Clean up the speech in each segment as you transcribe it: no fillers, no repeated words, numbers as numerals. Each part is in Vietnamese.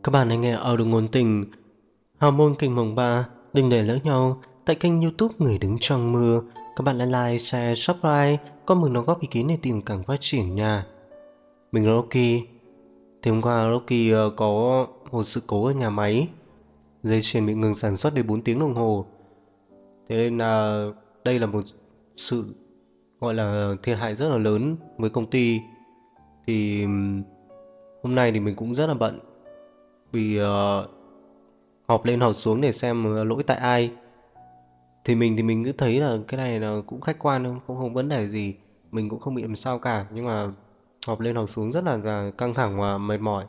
Các bạn đang nghe audio ngôn tình Hormone kênh mồng 3. Đừng để lỡ nhau tại kênh YouTube Người đứng trong mưa. Các bạn lại like, share, subscribe, comment đóng góp ý kiến để tìm càng phát triển nha. Mình là Rocky. Thì hôm qua Rocky có một sự cố ở nhà máy, dây chuyền bị ngừng sản xuất đến 4 tiếng đồng hồ. Thế nên là đây là một sự gọi là thiệt hại rất là lớn với công ty. Thì hôm nay thì mình cũng rất là bận vì họp lên họp xuống để xem lỗi tại ai. Thì mình cứ thấy là cái này là cũng khách quan thôi, cũng không vấn đề gì, mình cũng không bị làm sao cả, nhưng mà họp lên họp xuống rất là căng thẳng và mệt mỏi.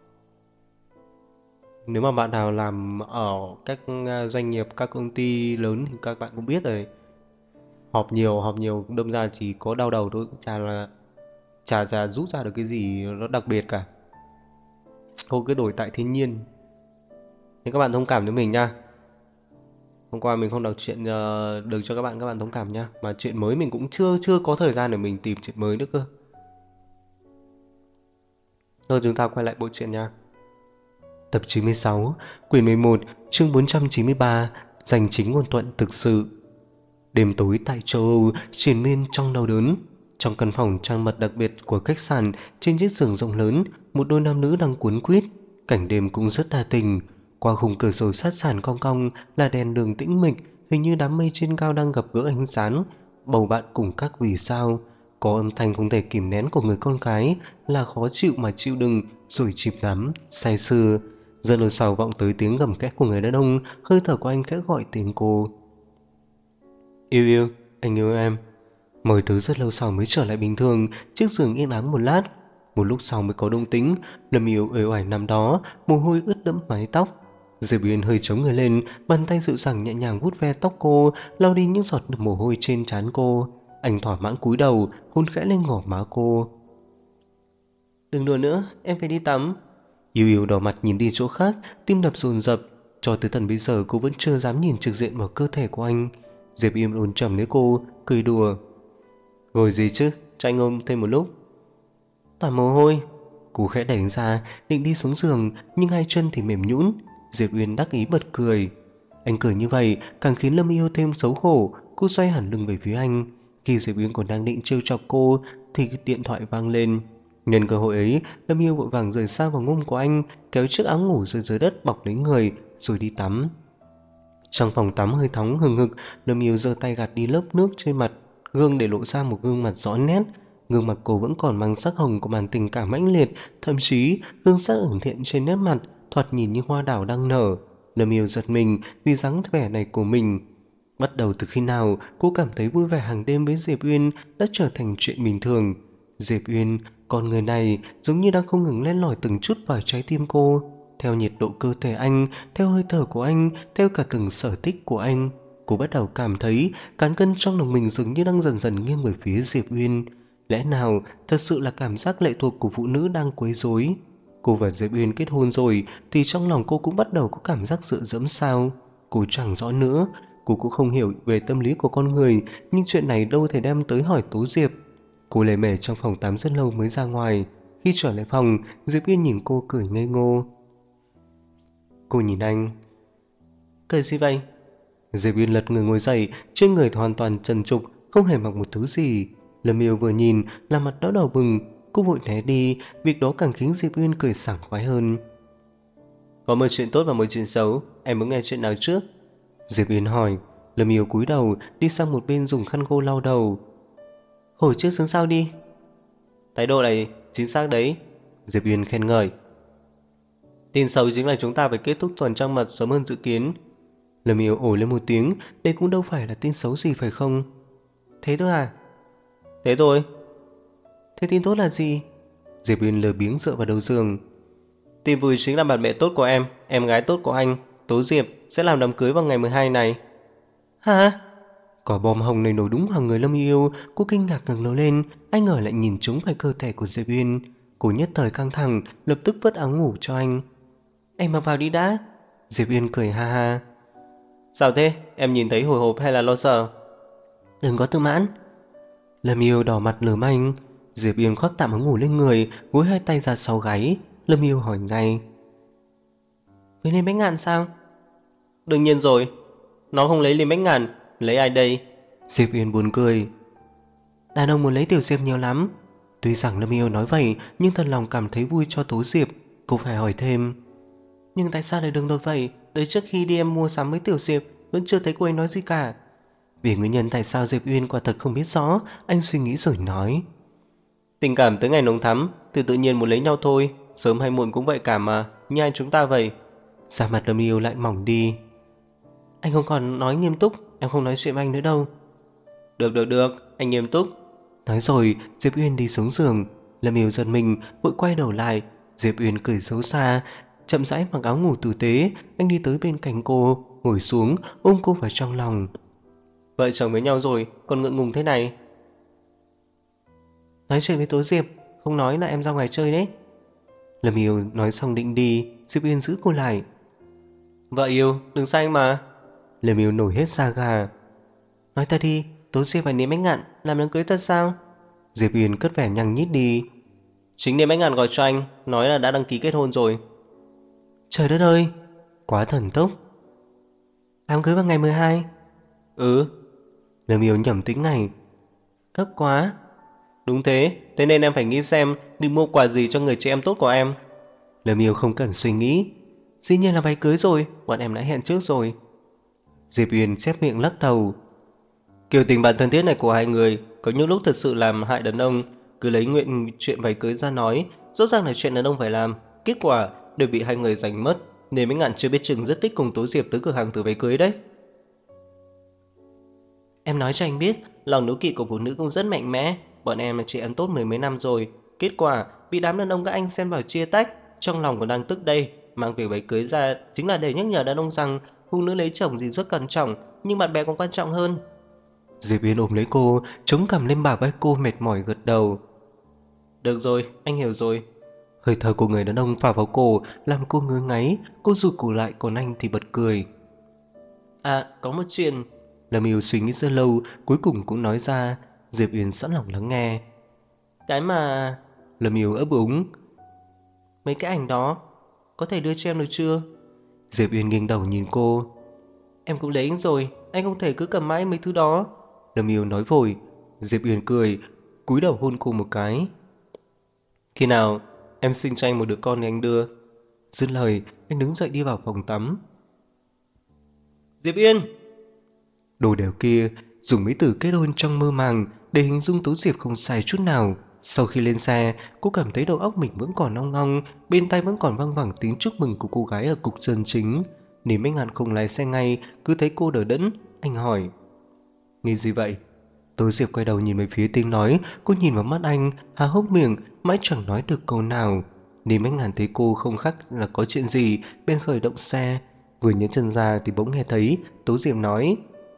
Nếu mà bạn nào làm ở các doanh nghiệp, các công ty lớn thì các bạn cũng biết rồi. Họp nhiều đâm ra chỉ có đau đầu thôi, chả rút ra được cái gì nó đặc biệt cả. Thôi cứ đổi tại thiên nhiên. Thế các bạn thông cảm với mình nha. Hôm qua mình không đọc chuyện được cho các bạn thông cảm nhá. Mà chuyện mới mình cũng chưa có thời gian để mình tìm chuyện mới nữa cơ. Thôi chúng ta quay lại bộ truyện nha. Tập 96, quyển 11, chương 493, giành chính nguồn thuận thực sự. Đêm tối tại châu Âu triền miên trong đau đớn. Trong căn phòng trang mật đặc biệt của khách sạn, trên chiếc giường rộng lớn, một đôi nam nữ đang cuốn quýt. Cảnh đêm cũng rất đa tình. Qua khung cửa sổ sát sàn cong cong là đèn đường tĩnh mịch, hình như đám mây trên cao đang gặp gỡ ánh sáng, bầu bạn cùng các vì sao. Có âm thanh không thể kìm nén của người con gái, là khó chịu mà chịu đựng, rồi chìm đắm, say sưa. Rất lâu sau vọng tới tiếng gầm két của người đàn ông, hơi thở của anh khẽ gọi tên cô. Yêu yêu, anh yêu em. Mọi thứ rất lâu sau mới trở lại bình thường. Chiếc giường yên ắng một lát, một lúc sau mới có động tĩnh. Lâm Yêu uể oải nằm đó, mồ hôi ướt đẫm mái tóc. Diệp Uyên hơi chống người lên, bàn tay dịu dàng nhẹ nhàng vuốt ve tóc cô, lau đi những giọt mồ hôi trên trán cô. Anh thỏa mãn cúi đầu, hôn khẽ lên gò má cô. Đừng đùa nữa, em phải đi tắm. Yêu yêu đỏ mặt nhìn đi chỗ khác, tim đập dồn dập. Cho tới tận bây giờ cô vẫn chưa dám nhìn trực diện vào cơ thể của anh. Diệp Im ôn chầm lấy cô, cười đùa. Ngồi gì chứ, cho anh ôm thêm một lúc. Toàn mồ hôi. Cô khẽ đẩy ra, định đi xuống giường, nhưng hai chân thì mềm nhũn. Diệp Uyên đắc ý bật cười. Anh cười như vậy càng khiến Lâm Yêu thêm xấu hổ. Cô xoay hẳn lưng về phía anh. Khi Diệp Uyên còn đang định trêu chọc cô thì điện thoại vang lên. Nhân cơ hội ấy, Lâm Yêu vội vàng rời xa vào ngông của anh, kéo chiếc áo ngủ rơi dưới đất bọc lấy người, rồi đi tắm. Trong phòng tắm hơi nóng hừng hực, Lâm Yêu giơ tay gạt đi lớp nước trên mặt gương để lộ ra một gương mặt rõ nét. Gương mặt cô vẫn còn mang sắc hồng của màn tình cảm mãnh liệt, thậm chí hương sắc ẩn hiện trên nét mặt, thoạt nhìn như hoa đào đang nở. Lâm Yêu giật mình vì dáng vẻ này của mình. Bắt đầu từ khi nào cô cảm thấy vui vẻ hàng đêm với Diệp Uyên đã trở thành chuyện bình thường. Diệp Uyên, con người này giống như đang không ngừng len lỏi từng chút vào trái tim cô. Theo nhiệt độ cơ thể anh, theo hơi thở của anh, theo cả từng sở thích của anh, cô bắt đầu cảm thấy cán cân trong lòng mình dường như đang dần dần nghiêng về phía Diệp Uyên. Lẽ nào thật sự là cảm giác lệ thuộc của phụ nữ đang quấy rối? Cô và Diệp Uyên kết hôn rồi thì trong lòng cô cũng bắt đầu có cảm giác dựa dẫm sao? Cô chẳng rõ nữa. Cô cũng không hiểu về tâm lý của con người, nhưng chuyện này đâu thể đem tới hỏi Tố Diệp. Cô lề mề trong phòng tắm rất lâu mới ra ngoài. Khi trở lại phòng, Diệp Uyên nhìn cô cười ngây ngô. Cô nhìn anh. Cười gì vậy? Diệp Uyên lật người ngồi dậy, trên người hoàn toàn trần trụi, không hề mặc một thứ gì. Lâm Yêu vừa nhìn là mặt đỏ đỏ bừng, cô vội né đi, việc đó càng khiến Diệp Uyên cười sảng khoái hơn. Có một chuyện tốt và một chuyện xấu, em muốn nghe chuyện nào trước? Diệp Uyên hỏi. Lâm Yêu cúi đầu, đi sang một bên dùng khăn khô lau đầu. Hồi trước xuống sau đi. Thái độ này chính xác đấy, Diệp Uyên khen ngợi. Tin xấu chính là chúng ta phải kết thúc tuần trăng mật sớm hơn dự kiến. Lâm Yêu ồ lên một tiếng, đây cũng đâu phải là tin xấu gì phải không? Thế thôi à? Thế thôi. Thế tin tốt là gì? Diệp Uyên lờ biếng dựa vào đầu giường. Tin vui chính là bạn bè tốt của em gái tốt của anh, Tố Diệp sẽ làm đám cưới vào ngày 12 này. Hả? Quả bom hồng này nổ đúng vào người Lâm Yêu. Cô kinh ngạc ngẩng đầu lên, anh ngờ lại nhìn trúng phải cơ thể của Diệp Uyên. Cô nhất thời căng thẳng, lập tức vứt áo ngủ cho anh. Em mặc vào đi đã. Diệp Uyên cười ha ha. Sao thế? Em nhìn thấy hồi hộp hay là lo sợ? Đừng có tự mãn. Lâm Yêu đỏ mặt lườm anh. Diệp Uyên khoác tạm áo ngủ lên người, gối hai tay ra sau gáy. Lâm Yêu hỏi ngay. Với Lê Bách Ngạn sao? Đương nhiên rồi. Nó không lấy Lê Bách Ngạn, lấy ai đây? Diệp Uyên buồn cười. Đàn ông muốn lấy Tiểu Diệp nhiều lắm. Tuy rằng Lâm Yêu nói vậy, nhưng thật lòng cảm thấy vui cho Tố Diệp. Cô phải hỏi thêm. Nhưng tại sao lại đừng đột vậy? Tới trước khi đi em mua sắm với Tiểu Diệp, vẫn chưa thấy cô ấy nói gì cả. Vì nguyên nhân tại sao Diệp Uyên quả thật không biết rõ, anh suy nghĩ rồi nói. Tình cảm tới ngày nồng thắm thì tự nhiên muốn lấy nhau thôi. Sớm hay muộn cũng vậy cả mà, như hai chúng ta vậy. Da mặt Lâm Yêu lại mỏng đi. Anh không còn nói nghiêm túc, em không nói chuyện với anh nữa đâu. Được, anh nghiêm túc. Nói rồi, Diệp Uyên đi xuống giường. Lâm Yêu giật mình, vội quay đầu lại. Diệp Uyên cười xấu xa, chậm rãi mặc áo ngủ tử tế. Anh đi tới bên cạnh cô, ngồi xuống, ôm cô vào trong lòng. Vợ chồng với nhau rồi, còn ngượng ngùng thế này. Nói chuyện với Tố Diệp, không nói là em ra ngoài chơi đấy. Lâm Yêu nói xong định đi, Diệp Uyên giữ cô lại. Vợ yêu, đừng sai anh mà. Lâm Yêu nổi hết da gà. Nói ta đi, Tố Diệp và Niệm Bách Ngạn làm đám cưới ta sao? Diệp Uyên cất vẻ nhằng nhít đi. Chính Niệm Bách Ngạn gọi cho anh, nói là đã đăng ký kết hôn rồi. Trời đất ơi, quá thần tốc. Đám cưới vào ngày 12. Ừ, Lâm Yêu nhẩm tính ngày. Gấp quá. đúng thế, thế nên em phải nghĩ xem đi mua quà gì cho người chị em tốt của em. Lâm Yêu không cần suy nghĩ. Dĩ nhiên là váy cưới rồi, bọn em đã hẹn trước rồi. Diệp Uyên chép miệng lắc đầu. Kiểu tình bạn thân thiết này của hai người có những lúc thật sự làm hại đàn ông. Cứ lấy chuyện váy cưới ra nói, rõ ràng là chuyện đàn ông phải làm. Kết quả đều bị hai người giành mất. Nên mấy ngạn chưa biết chừng rất thích cùng Tố Diệp tới cửa hàng thử váy cưới đấy. Em nói cho anh biết, lòng đố kỵ của phụ nữ cũng rất mạnh mẽ. Bọn em là chị ăn tốt mười mấy năm rồi. Kết quả bị đám đàn ông các anh xen vào chia tách. Trong lòng còn đang tức đây. Mang việc váy cưới ra chính là để nhắc nhở đàn ông rằng phụ nữ lấy chồng gì rất cẩn trọng, nhưng bạn bè còn quan trọng hơn. Diệp Uyên ôm lấy cô, chống cằm lên bả vai cô mệt mỏi gật đầu. Được rồi, anh hiểu rồi. Hơi thở của người đàn ông phả vào cổ làm cô ngứa ngáy. Cô rụt cổ lại, còn anh thì bật cười. À, có một chuyện. Lâm Yêu suy nghĩ rất lâu, cuối cùng cũng nói ra. Diệp Uyên sẵn lòng lắng nghe. Cái mà... Lâm Yêu ấp úng. Mấy cái ảnh đó có thể đưa cho em được chưa? Diệp Uyên nghiêng đầu nhìn cô. Em cũng lấy rồi, anh không thể cứ cầm mãi mấy thứ đó. Lâm Yêu nói vội. Diệp Uyên cười, cúi đầu hôn cô một cái. Khi nào em sinh cho anh một đứa con thì anh đưa. Dứt lời, anh đứng dậy đi vào phòng tắm. Diệp Yên! Đồ đèo kia dùng mấy từ kết hôn trong mơ màng để hình dung Tố Diệp không sai chút nào. Sau khi lên xe, cô cảm thấy đầu óc mình vẫn còn ong ong, bên tai vẫn còn văng vẳng tiếng chúc mừng của cô gái ở cục dân chính. Nếu mấy ngàn không lái xe ngay, cứ thấy cô đờ đẫn, anh hỏi. Nghĩ gì vậy? Tố Diệp quay đầu nhìn về phía tiếng nói, cô nhìn vào mắt anh, há hốc miệng, mãi chẳng nói được câu nào. Nếu mấy ngàn thấy cô không khác là có chuyện gì, bên khởi động xe. Vừa nhấn chân ra thì bỗng nghe thấy Tố Diệp nói.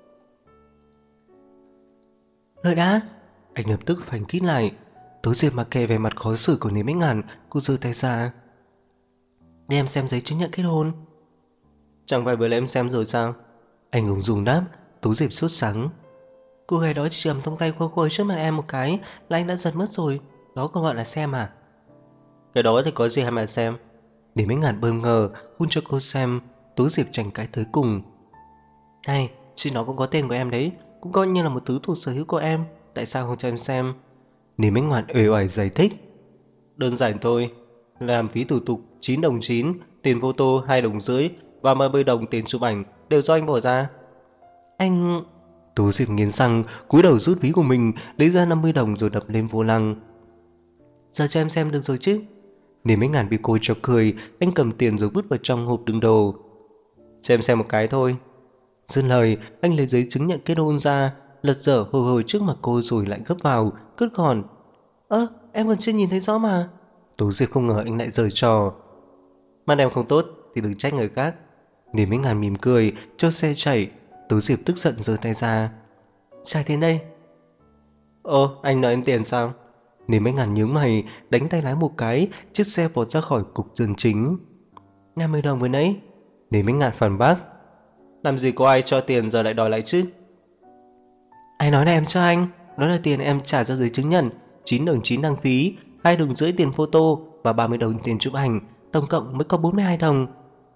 Đợi đã. Anh lập tức phanh kít lại. Tố Diệp mặc kệ về mặt khó xử của Lý Bách Ngạn, cô giơ tay ra. Để em xem giấy chứng nhận kết hôn. Chẳng phải vừa lấy em xem rồi sao? Anh ung dung đáp. Tố Diệp sốt sắng. Cô gái đó chỉ cầm trong tay cô ấy trước mặt em một cái là anh đã giật mất rồi. Đó còn gọi là xem à? Cái đó thì có gì hay mà xem. Lý Bách Ngạn bơm ngờ hôn cho cô xem. Tố Diệp tranh cãi tới cùng. Này, chứ nó cũng có tên của em đấy, cũng coi như là một thứ thuộc sở hữu của em. Tại sao không cho em xem? Lý Bách Ngạn uể oải giải thích. Đơn giản thôi. Làm phí thủ tục 9 đồng 9, tiền photo 2 đồng rưỡi và 30 đồng tiền chụp ảnh đều do anh bỏ ra. Anh... Tố Diệp nghiến răng, cúi đầu rút ví của mình, lấy ra 50 đồng rồi đập lên vô lăng. Giờ cho em xem được rồi chứ? Nếu mấy ngàn bị cô cho cười, anh cầm tiền rồi vứt vào trong hộp đựng đồ. Cho em xem một cái thôi. Dứt lời, anh lấy giấy chứng nhận kết hôn ra, lật dở hồi hồi trước mặt cô rồi lại gấp vào, cất gọn. Em còn chưa nhìn thấy rõ mà. Tố Diệp không ngờ anh lại giở trò. Mắt em không tốt thì đừng trách người khác. Nếu mấy ngàn mỉm cười, cho xe chạy. Tố Diệp tức giận giơ tay ra. Trả tiền đây. Ô, anh nợ em tiền sao? Nếu mấy ngàn nhướng mày, đánh tay lái một cái, chiếc xe vọt ra khỏi cục dân chính. 50 đồng vừa nãy. Nếu mấy ngàn phản bác. Làm gì có ai cho tiền giờ lại đòi lại chứ? Ai nói là em cho anh? Đó là tiền em trả cho giấy chứng nhận, 9 đồng 9 đăng phí, 2 đồng rưỡi tiền photo và 30 đồng tiền chụp ảnh, tổng cộng mới có 42 đồng.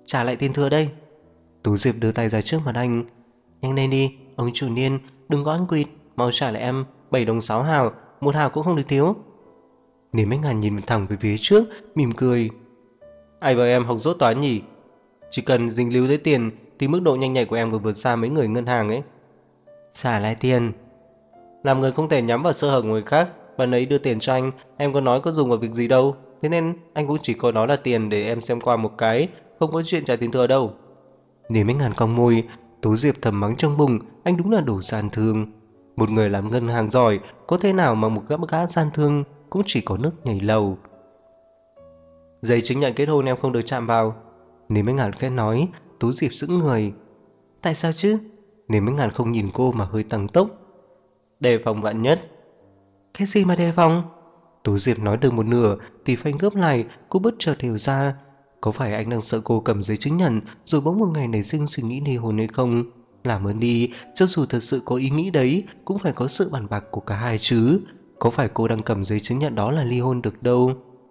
Trả lại tiền thừa đây. Tú Diệp đưa tay ra trước mặt anh. Nhanh lên đi, ông chủ Niên, đừng có ăn quỵt, mau trả lại em 7 đồng 6 hào, 1 hào cũng không được thiếu. Niềm Bách Ngàn nhìn thẳng về phía trước, mỉm cười. Ai bảo em học dốt toán nhỉ? Chỉ cần dính líu tới tiền thì mức độ nhanh nhạy của em còn vượt xa mấy người ngân hàng ấy. Trả lại tiền. Làm người không thể nhắm vào sơ hở của người khác. Bạn ấy đưa tiền cho anh, em có nói có dùng vào việc gì đâu. Thế nên anh cũng chỉ có nói là tiền để em xem qua một cái, không có chuyện trả tiền thừa đâu. Niềm Bách Ngàn cong môi. Tú Diệp thầm mắng trong bụng, anh đúng là đồ gian thương. Một người làm ngân hàng giỏi có thể nào mà một gã gian thương cũng chỉ có nước nhảy lầu. Giấy chứng nhận kết hôn em không được chạm vào. Niềm Bách Ngàn khẽ nói. Tú Diệp sững người. Tại sao chứ? Niềm Bách Ngàn không nhìn cô mà hơi tăng tốc. Đề phòng vạn nhất. Cái gì mà đề phòng? Tú Diệp nói được một nửa thì phanh gấp lại. Cô bất chợt hiểu ra. Có phải anh đang sợ cô cầm giấy chứng nhận rồi bỗng một ngày nảy sinh suy nghĩ ly hôn hay không? Làm ơn đi, cho dù thật sự có ý nghĩ đấy cũng phải có sự bàn bạc của cả hai chứ. Có phải cô đang cầm giấy chứng nhận đó là ly hôn được đâu.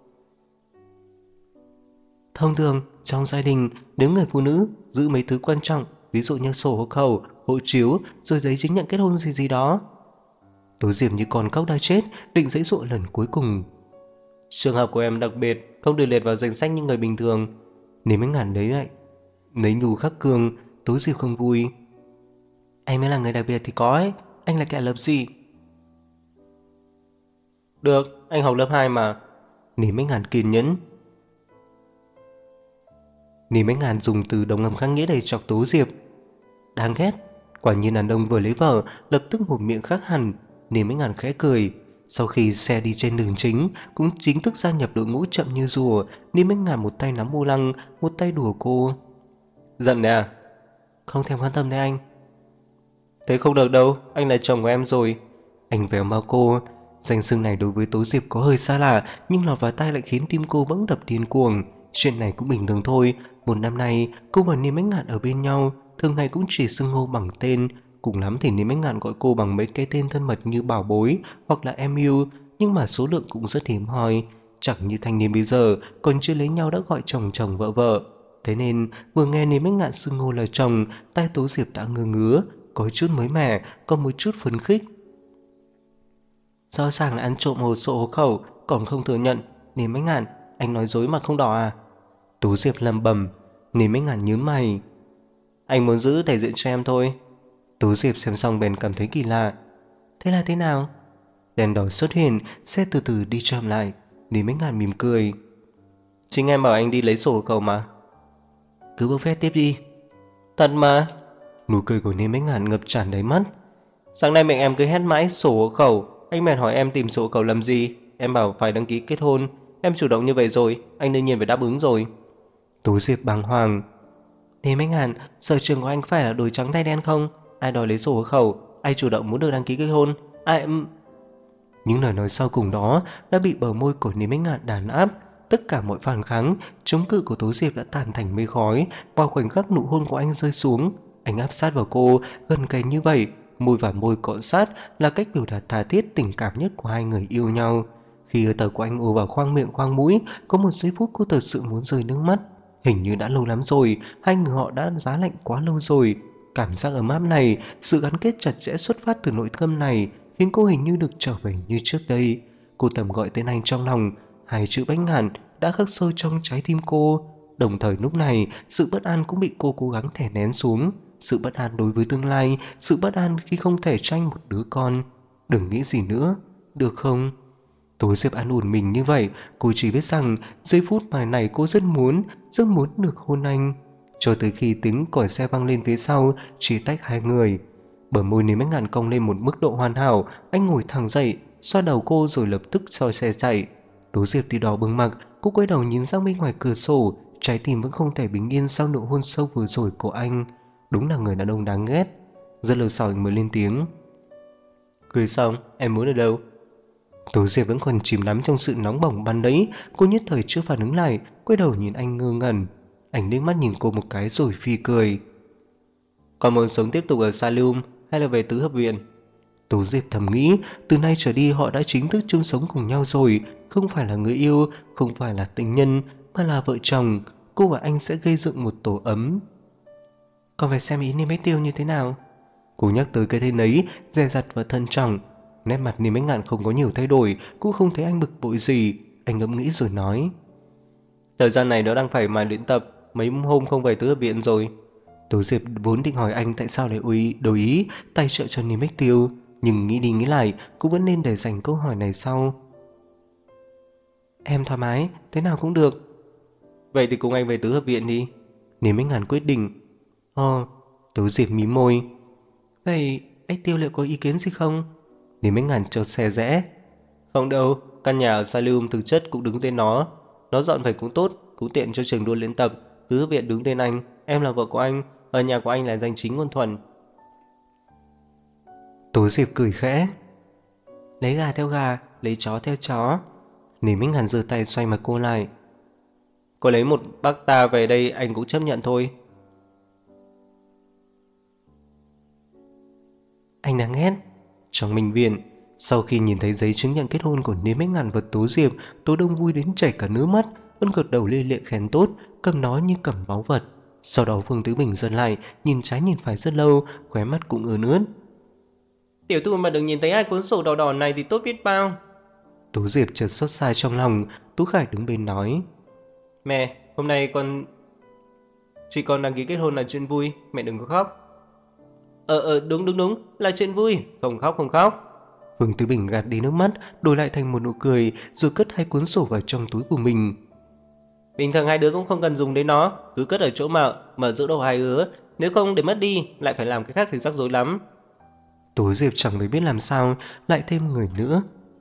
Thông thường trong gia đình, nếu người phụ nữ giữ mấy thứ quan trọng, ví dụ như sổ hộ khẩu, hộ chiếu, rồi giấy chứng nhận kết hôn gì đó. Tú Diệp như con cóc đã chết, định giãy giụa lần cuối cùng. Trường hợp của em đặc biệt, không được liệt vào danh sách những người bình thường. Nếu mấy ngàn lấy lại lấy nhu khắc cường. Tú Diệp không vui. Anh mới là người đặc biệt thì có ấy. Anh là kẻ lập gì? Được, anh học lớp 2 mà. Nếu mấy ngàn kiên nhẫn. Nếu mấy ngàn dùng từ đồng ngầm khác nghĩa để chọc Tú Diệp. Đáng ghét. Quả nhiên đàn ông vừa lấy vợ lập tức một miệng khác hẳn. Nếu mấy ngàn khẽ cười. Sau khi xe đi trên đường chính cũng chính thức gia nhập đội ngũ chậm như rùa. Nếu mấy ngàn một tay nắm vô lăng, một tay đùa cô. Giận đấy à? Không thèm quan tâm đến anh. Thế không được đâu, anh là chồng của em rồi. Anh véo mau cô. Danh xưng này đối với Tố Diệp có hơi xa lạ, nhưng lọt vào tai lại khiến tim cô bỗng đập điên cuồng. Chuyện này cũng bình thường thôi. Một năm nay cô và Niêm Bách Ngạn ở bên nhau, thường ngày cũng chỉ xưng hô bằng tên. Cùng lắm thì Niêm Bách Ngạn gọi cô bằng mấy cái tên thân mật như bảo bối hoặc là em yêu, nhưng mà số lượng cũng rất hiếm hoi. Chẳng như thanh niên bây giờ còn chưa lấy nhau đã gọi chồng chồng vợ vợ. Thế nên vừa nghe Niêm Bách Ngạn xưng hô là chồng, tai Tố Diệp đã ngơ ngứa, có chút mới mẻ, có một chút phấn khích. Rõ ràng là ăn trộm hồ sổ hộ khẩu, còn không thừa nhận. Niềm Bách Ngạn, anh nói dối mà không đỏ à? Tú Diệp lầm bầm. Niềm Bách Ngạn nhướng mày. Anh muốn giữ thể diện cho em thôi. Tú Diệp xem xong bèn cảm thấy kỳ lạ. Thế là thế nào? Đèn đỏ xuất hiện, xe từ từ đi chậm lại. Niềm Bách Ngạn mỉm cười. Chính em bảo anh đi lấy sổ hộ khẩu mà. Cứ bốc phét tiếp đi. Thật mà. Nụ cười của Niềm Bách Ngạn ngập tràn đáy mắt. Sáng nay mẹ em cứ hét mãi sổ hộ khẩu. Anh bèn hỏi em tìm sổ hộ khẩu làm gì. Em bảo phải đăng ký kết hôn. Em chủ động như vậy rồi, anh đương nhiên phải đáp ứng rồi. Tú Diệp bàng hoàng. Niềm Bách Ngạn, sở trường của anh phải là đổi trắng tay đen không? Ai đòi lấy sổ hộ khẩu, ai chủ động muốn được đăng ký kết hôn, ai... Những lời nói sau cùng đó đã bị bờ môi của Niềm Bách Ngạn đàn áp. Tất cả mọi phản kháng, chống cự của Tố Diệp đã tan thành mây khói. Vào khoảnh khắc nụ hôn của anh rơi xuống, anh áp sát vào cô, gần kề như vậy, môi và môi cọ sát là cách biểu đạt tha thiết tình cảm nhất của hai người yêu nhau. Khi hơi thở của anh ùa vào khoang miệng khoang mũi, có một giây phút cô thật sự muốn rơi nước mắt. Hình như đã lâu lắm rồi, hai người họ đã giá lạnh quá lâu rồi. Cảm giác ấm áp này, sự gắn kết chặt chẽ xuất phát từ nội tâm này, khiến cô hình như được trở về như trước đây. Cô thầm gọi tên anh trong lòng, hai chữ Bách Ngạn đã khắc sâu trong trái tim cô. Đồng thời lúc này, sự bất an cũng bị cô cố gắng đè nén xuống. Sự bất an đối với tương lai, sự bất an khi không thể tranh một đứa con. Đừng nghĩ gì nữa, được không? Tố Diệp an ủi mình như vậy, cô chỉ biết rằng giây phút này cô rất muốn được hôn anh. Cho tới khi tiếng còi xe vang lên phía sau, chia tách hai người. Bờ môi Niềm Bách Ngạn cong lên một mức độ hoàn hảo, anh ngồi thẳng dậy, xoa đầu cô rồi lập tức soi xe chạy. Tố Diệp thì đỏ bừng mặt, cô quay đầu nhìn sang bên ngoài cửa sổ, trái tim vẫn không thể bình yên sau nụ hôn sâu vừa rồi của anh. Đúng là người đàn ông đáng ghét. Rất lâu sau anh mới lên tiếng. Cười xong, em muốn ở đâu? Tố Diệp vẫn còn chìm đắm trong sự nóng bỏng ban đấy, cô nhất thời chưa phản ứng lại, quay đầu nhìn anh ngơ ngẩn. Anh liếc mắt nhìn cô một cái rồi phi cười. Còn muốn sống tiếp tục ở Salum hay là về tứ hợp viện? Tố Diệp thầm nghĩ, từ nay trở đi họ đã chính thức chung sống cùng nhau rồi, không phải là người yêu, không phải là tình nhân, mà là vợ chồng. cô và anh sẽ gây dựng một tổ ấm. Còn phải xem ý Niêm Bách Tiêu như thế nào. Cô nhắc tới cái tên ấy, dè dặt và thận trọng. Nét mặt Niêm Bách Ngạn không có nhiều thay đổi, cũng không thấy anh bực bội gì. Anh ngẫm nghĩ rồi nói: Thời gian này nó đang phải mài luyện tập, mấy hôm không về tứ hợp viện rồi. Tố Diệp vốn định hỏi anh tại sao lại đồng ý tài trợ cho Niêm Bách Tiêu, nhưng nghĩ đi nghĩ lại cũng vẫn nên để dành câu hỏi này sau. Em thoải mái, thế nào cũng được. Vậy thì cùng anh về tứ hợp viện đi. Niêm Bách Ngạn quyết định. Tố Diệp mím môi. Vậy anh Tiêu liệu có ý kiến gì không? Niêm Bách Ngạn cho xe rẽ. Không đâu, căn nhà ở Salium thực chất cũng đứng tên nó. Nó dọn về cũng tốt, cũng tiện cho trường đua luyện tập. Tứ hợp viện đứng tên anh, em là vợ của anh, ở nhà của anh là danh chính ngôn thuận. Tố Diệp cười khẽ. Lấy gà theo gà, lấy chó theo chó. Niêm Bách Ngạn giơ tay xoay mặt cô lại. Cô lấy một bác ta về đây anh cũng chấp nhận thôi. Anh đang ghét. Trong minh viện, sau khi nhìn thấy giấy chứng nhận kết hôn của Niêm Bách Ngạn và Tố Diệp, Tố Đông vui đến chảy cả nước mắt, vẫn gật đầu lia lịa khen tốt, cầm nó như cầm báu vật. Sau đó Vương Tứ Bình dừng lại, nhìn trái nhìn phải rất lâu, khóe mắt cũng ươn ướt. Tiểu thư mà được nhìn thấy hai cuốn sổ đỏ đỏ này thì tốt biết bao. Tố Diệp chợt xót xa trong lòng. Tú Khải đứng bên nói: Mẹ, hôm nay chị con đăng ký kết hôn là chuyện vui, mẹ đừng có khóc. Đúng, là chuyện vui, không khóc. Vương Tứ Bình gạt đi nước mắt, đổi lại thành một nụ cười, rồi cất hai cuốn sổ vào trong túi của mình. Bình thường hai đứa cũng không cần dùng đến nó, cứ cất ở chỗ mở giữ đầu hai đứa, nếu không để mất đi, lại phải làm cái khác thì rắc rối lắm. Tố Diệp chẳng mấy biết làm sao, lại thêm người nữa.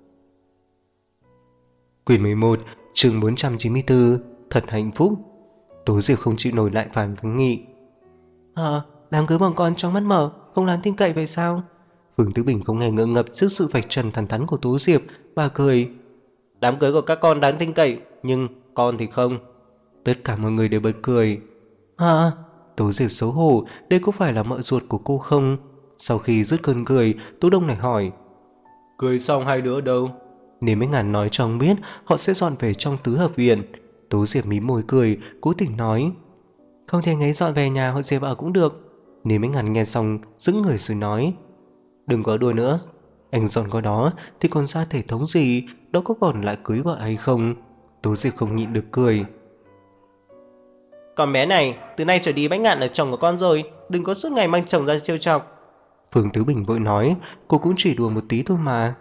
Quyển 11, chương 494, thật hạnh phúc. Tố Diệp không chịu nổi lại phản kháng nghị. Đám cưới bọn con trong mắt mở, không đáng tin cậy vậy sao? Vương Tứ Bình không hề ngỡ ngập trước sự vạch trần thẳng thắn của Tố Diệp, bà cười. Đám cưới của các con đáng tin cậy, nhưng con thì không. Tất cả mọi người đều bật cười. Tố Diệp xấu hổ, đây có phải là mợ ruột của cô không? Sau khi dứt cơn cười, Tú Đông lại hỏi: Cười xong hai đứa ở đâu? Nếu mấy ngàn nói cho ông biết họ sẽ dọn về trong tứ hợp viện. Tố Diệp mím môi cười, cố tình nói: Không thể ấy dọn về nhà họ Diệp ở cũng được. Nếu mấy ngàn nghe xong dững người rồi nói: Đừng có đùa nữa, anh dọn qua đó thì còn ra thể thống gì, đó có còn lại cưới vợ hay không? Tố Diệp không nhịn được cười. Con bé này, từ nay trở đi Bách Ngạn là chồng của con rồi, đừng có suốt ngày mang chồng ra trêu chọc. Phương Tứ Bình vội nói: Cô cũng chỉ đùa một tí thôi mà.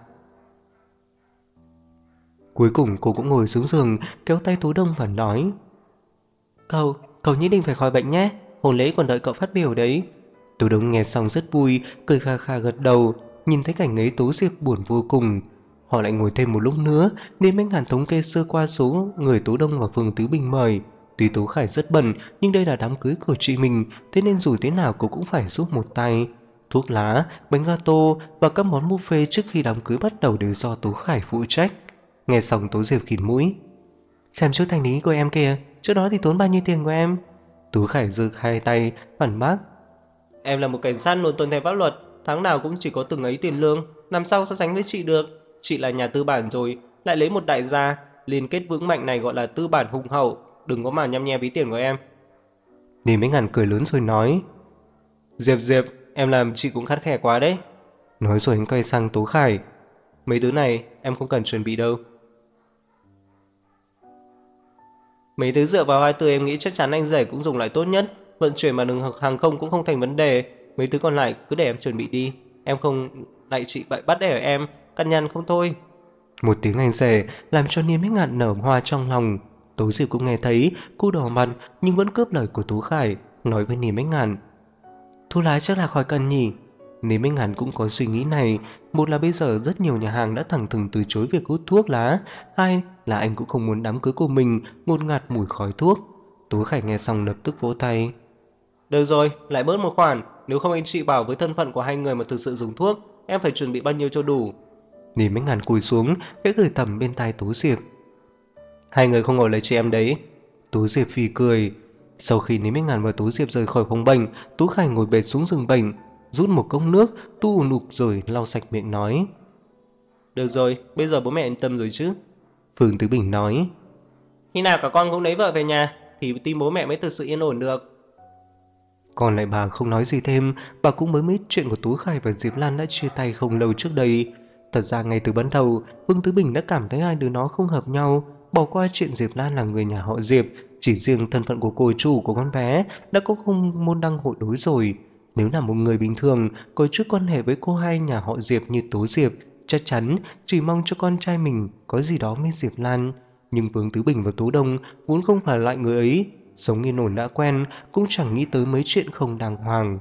Cuối cùng cô cũng ngồi xuống giường, kéo tay Tú Đông và nói: Cậu nhất định phải khỏi bệnh nhé, hôn lễ còn đợi cậu phát biểu đấy. Tú Đông nghe xong rất vui, cười kha kha gật đầu. Nhìn thấy cảnh ấy Tố Diệp buồn vô cùng. Họ lại ngồi thêm một lúc nữa, nên Bách Ngạn thống kê sơ qua số người Tú Đông và Phương Tứ Bình mời. Tuy Tố Khải rất bận, nhưng đây là đám cưới của chị mình, thế nên dù thế nào cô cũng phải giúp một tay. Thuốc lá, bánh gato và các món buffet trước khi đám cưới bắt đầu đều do Tố Khải phụ trách. Nghe xong Tố Diệp khịt mũi: Xem chút thành lý của em kìa, trước đó thì tốn bao nhiêu tiền của em? Tú Khải giơ hai tay phản bác: Em là một cảnh sát luôn tuân theo pháp luật, tháng nào cũng chỉ có từng ấy tiền lương, làm sao so sánh với chị được. Chị là nhà tư bản rồi, lại lấy một đại gia, liên kết vững mạnh này gọi là tư bản hùng hậu, đừng có mà nhăm nhe ví tiền của em. Nên mấy ngàn cười lớn rồi nói: Diệp, em làm chị cũng khắt khe quá đấy. Nói rồi anh quay sang Tố Khải: Mấy thứ này em không cần chuẩn bị đâu. Mấy thứ dựa vào hoa tươi em nghĩ chắc chắn anh rể cũng dùng lại tốt nhất, vận chuyển bằng đường hàng không cũng không thành vấn đề. Mấy thứ còn lại cứ để em chuẩn bị đi, em không lại chị bậy bắt để ở em, căn nhằn không thôi. Một tiếng anh rể làm cho Niêm Bách Ngạn nở hoa trong lòng. Tố Diệp cũng nghe thấy, cô đỏ mặt nhưng vẫn cướp lời của Tú Khải, nói với Niêm Bách Ngạn: Thu lái chắc là khỏi cần nhỉ. Niêm Bách Ngạn cũng có suy nghĩ này. Một là bây giờ rất nhiều nhà hàng đã thẳng thừng từ chối việc hút thuốc lá, hai là anh cũng không muốn đám cưới của mình ngột ngạt mùi khói thuốc. Tú Khải nghe xong lập tức vỗ tay: Được rồi, lại bớt một khoản, nếu không anh chị bảo với thân phận của hai người mà thực sự dùng thuốc, em phải chuẩn bị bao nhiêu cho đủ. Niêm Bách Ngạn cúi xuống, khẽ gửi thầm bên tai Tú Diệp: Hai người không ngồi lấy chị em đấy. Tú Diệp phì cười. Sau khi Niêm Bách Ngạn và Tú Diệp rời khỏi phòng bệnh, Tú Khải ngồi bệt xuống giường bệnh, rút một cốc nước, tu ù nụp rồi lau sạch miệng nói: Được rồi, bây giờ bố mẹ yên tâm rồi chứ. Phương Tứ Bình nói: Khi nào cả con cũng lấy vợ về nhà, thì tim bố mẹ mới thực sự yên ổn được. Còn lại bà không nói gì thêm, bà cũng mới biết chuyện của Tú Khải và Diệp Lan đã chia tay không lâu trước đây. Thật ra ngay từ ban đầu, Vương Tứ Bình đã cảm thấy hai đứa nó không hợp nhau, bỏ qua chuyện Diệp Lan là người nhà họ Diệp, chỉ riêng thân phận của cô chủ của con bé đã có không môn đăng hộ đối rồi. Nếu là một người bình thường, có chút quan hệ với cô hai nhà họ Diệp như Tố Diệp, chắc chắn chỉ mong cho con trai mình có gì đó với Diệp Lan. Nhưng Vương Tứ Bình và Tú Đông vốn không phải loại người ấy, sống yên ổn đã quen, cũng chẳng nghĩ tới mấy chuyện không đàng hoàng.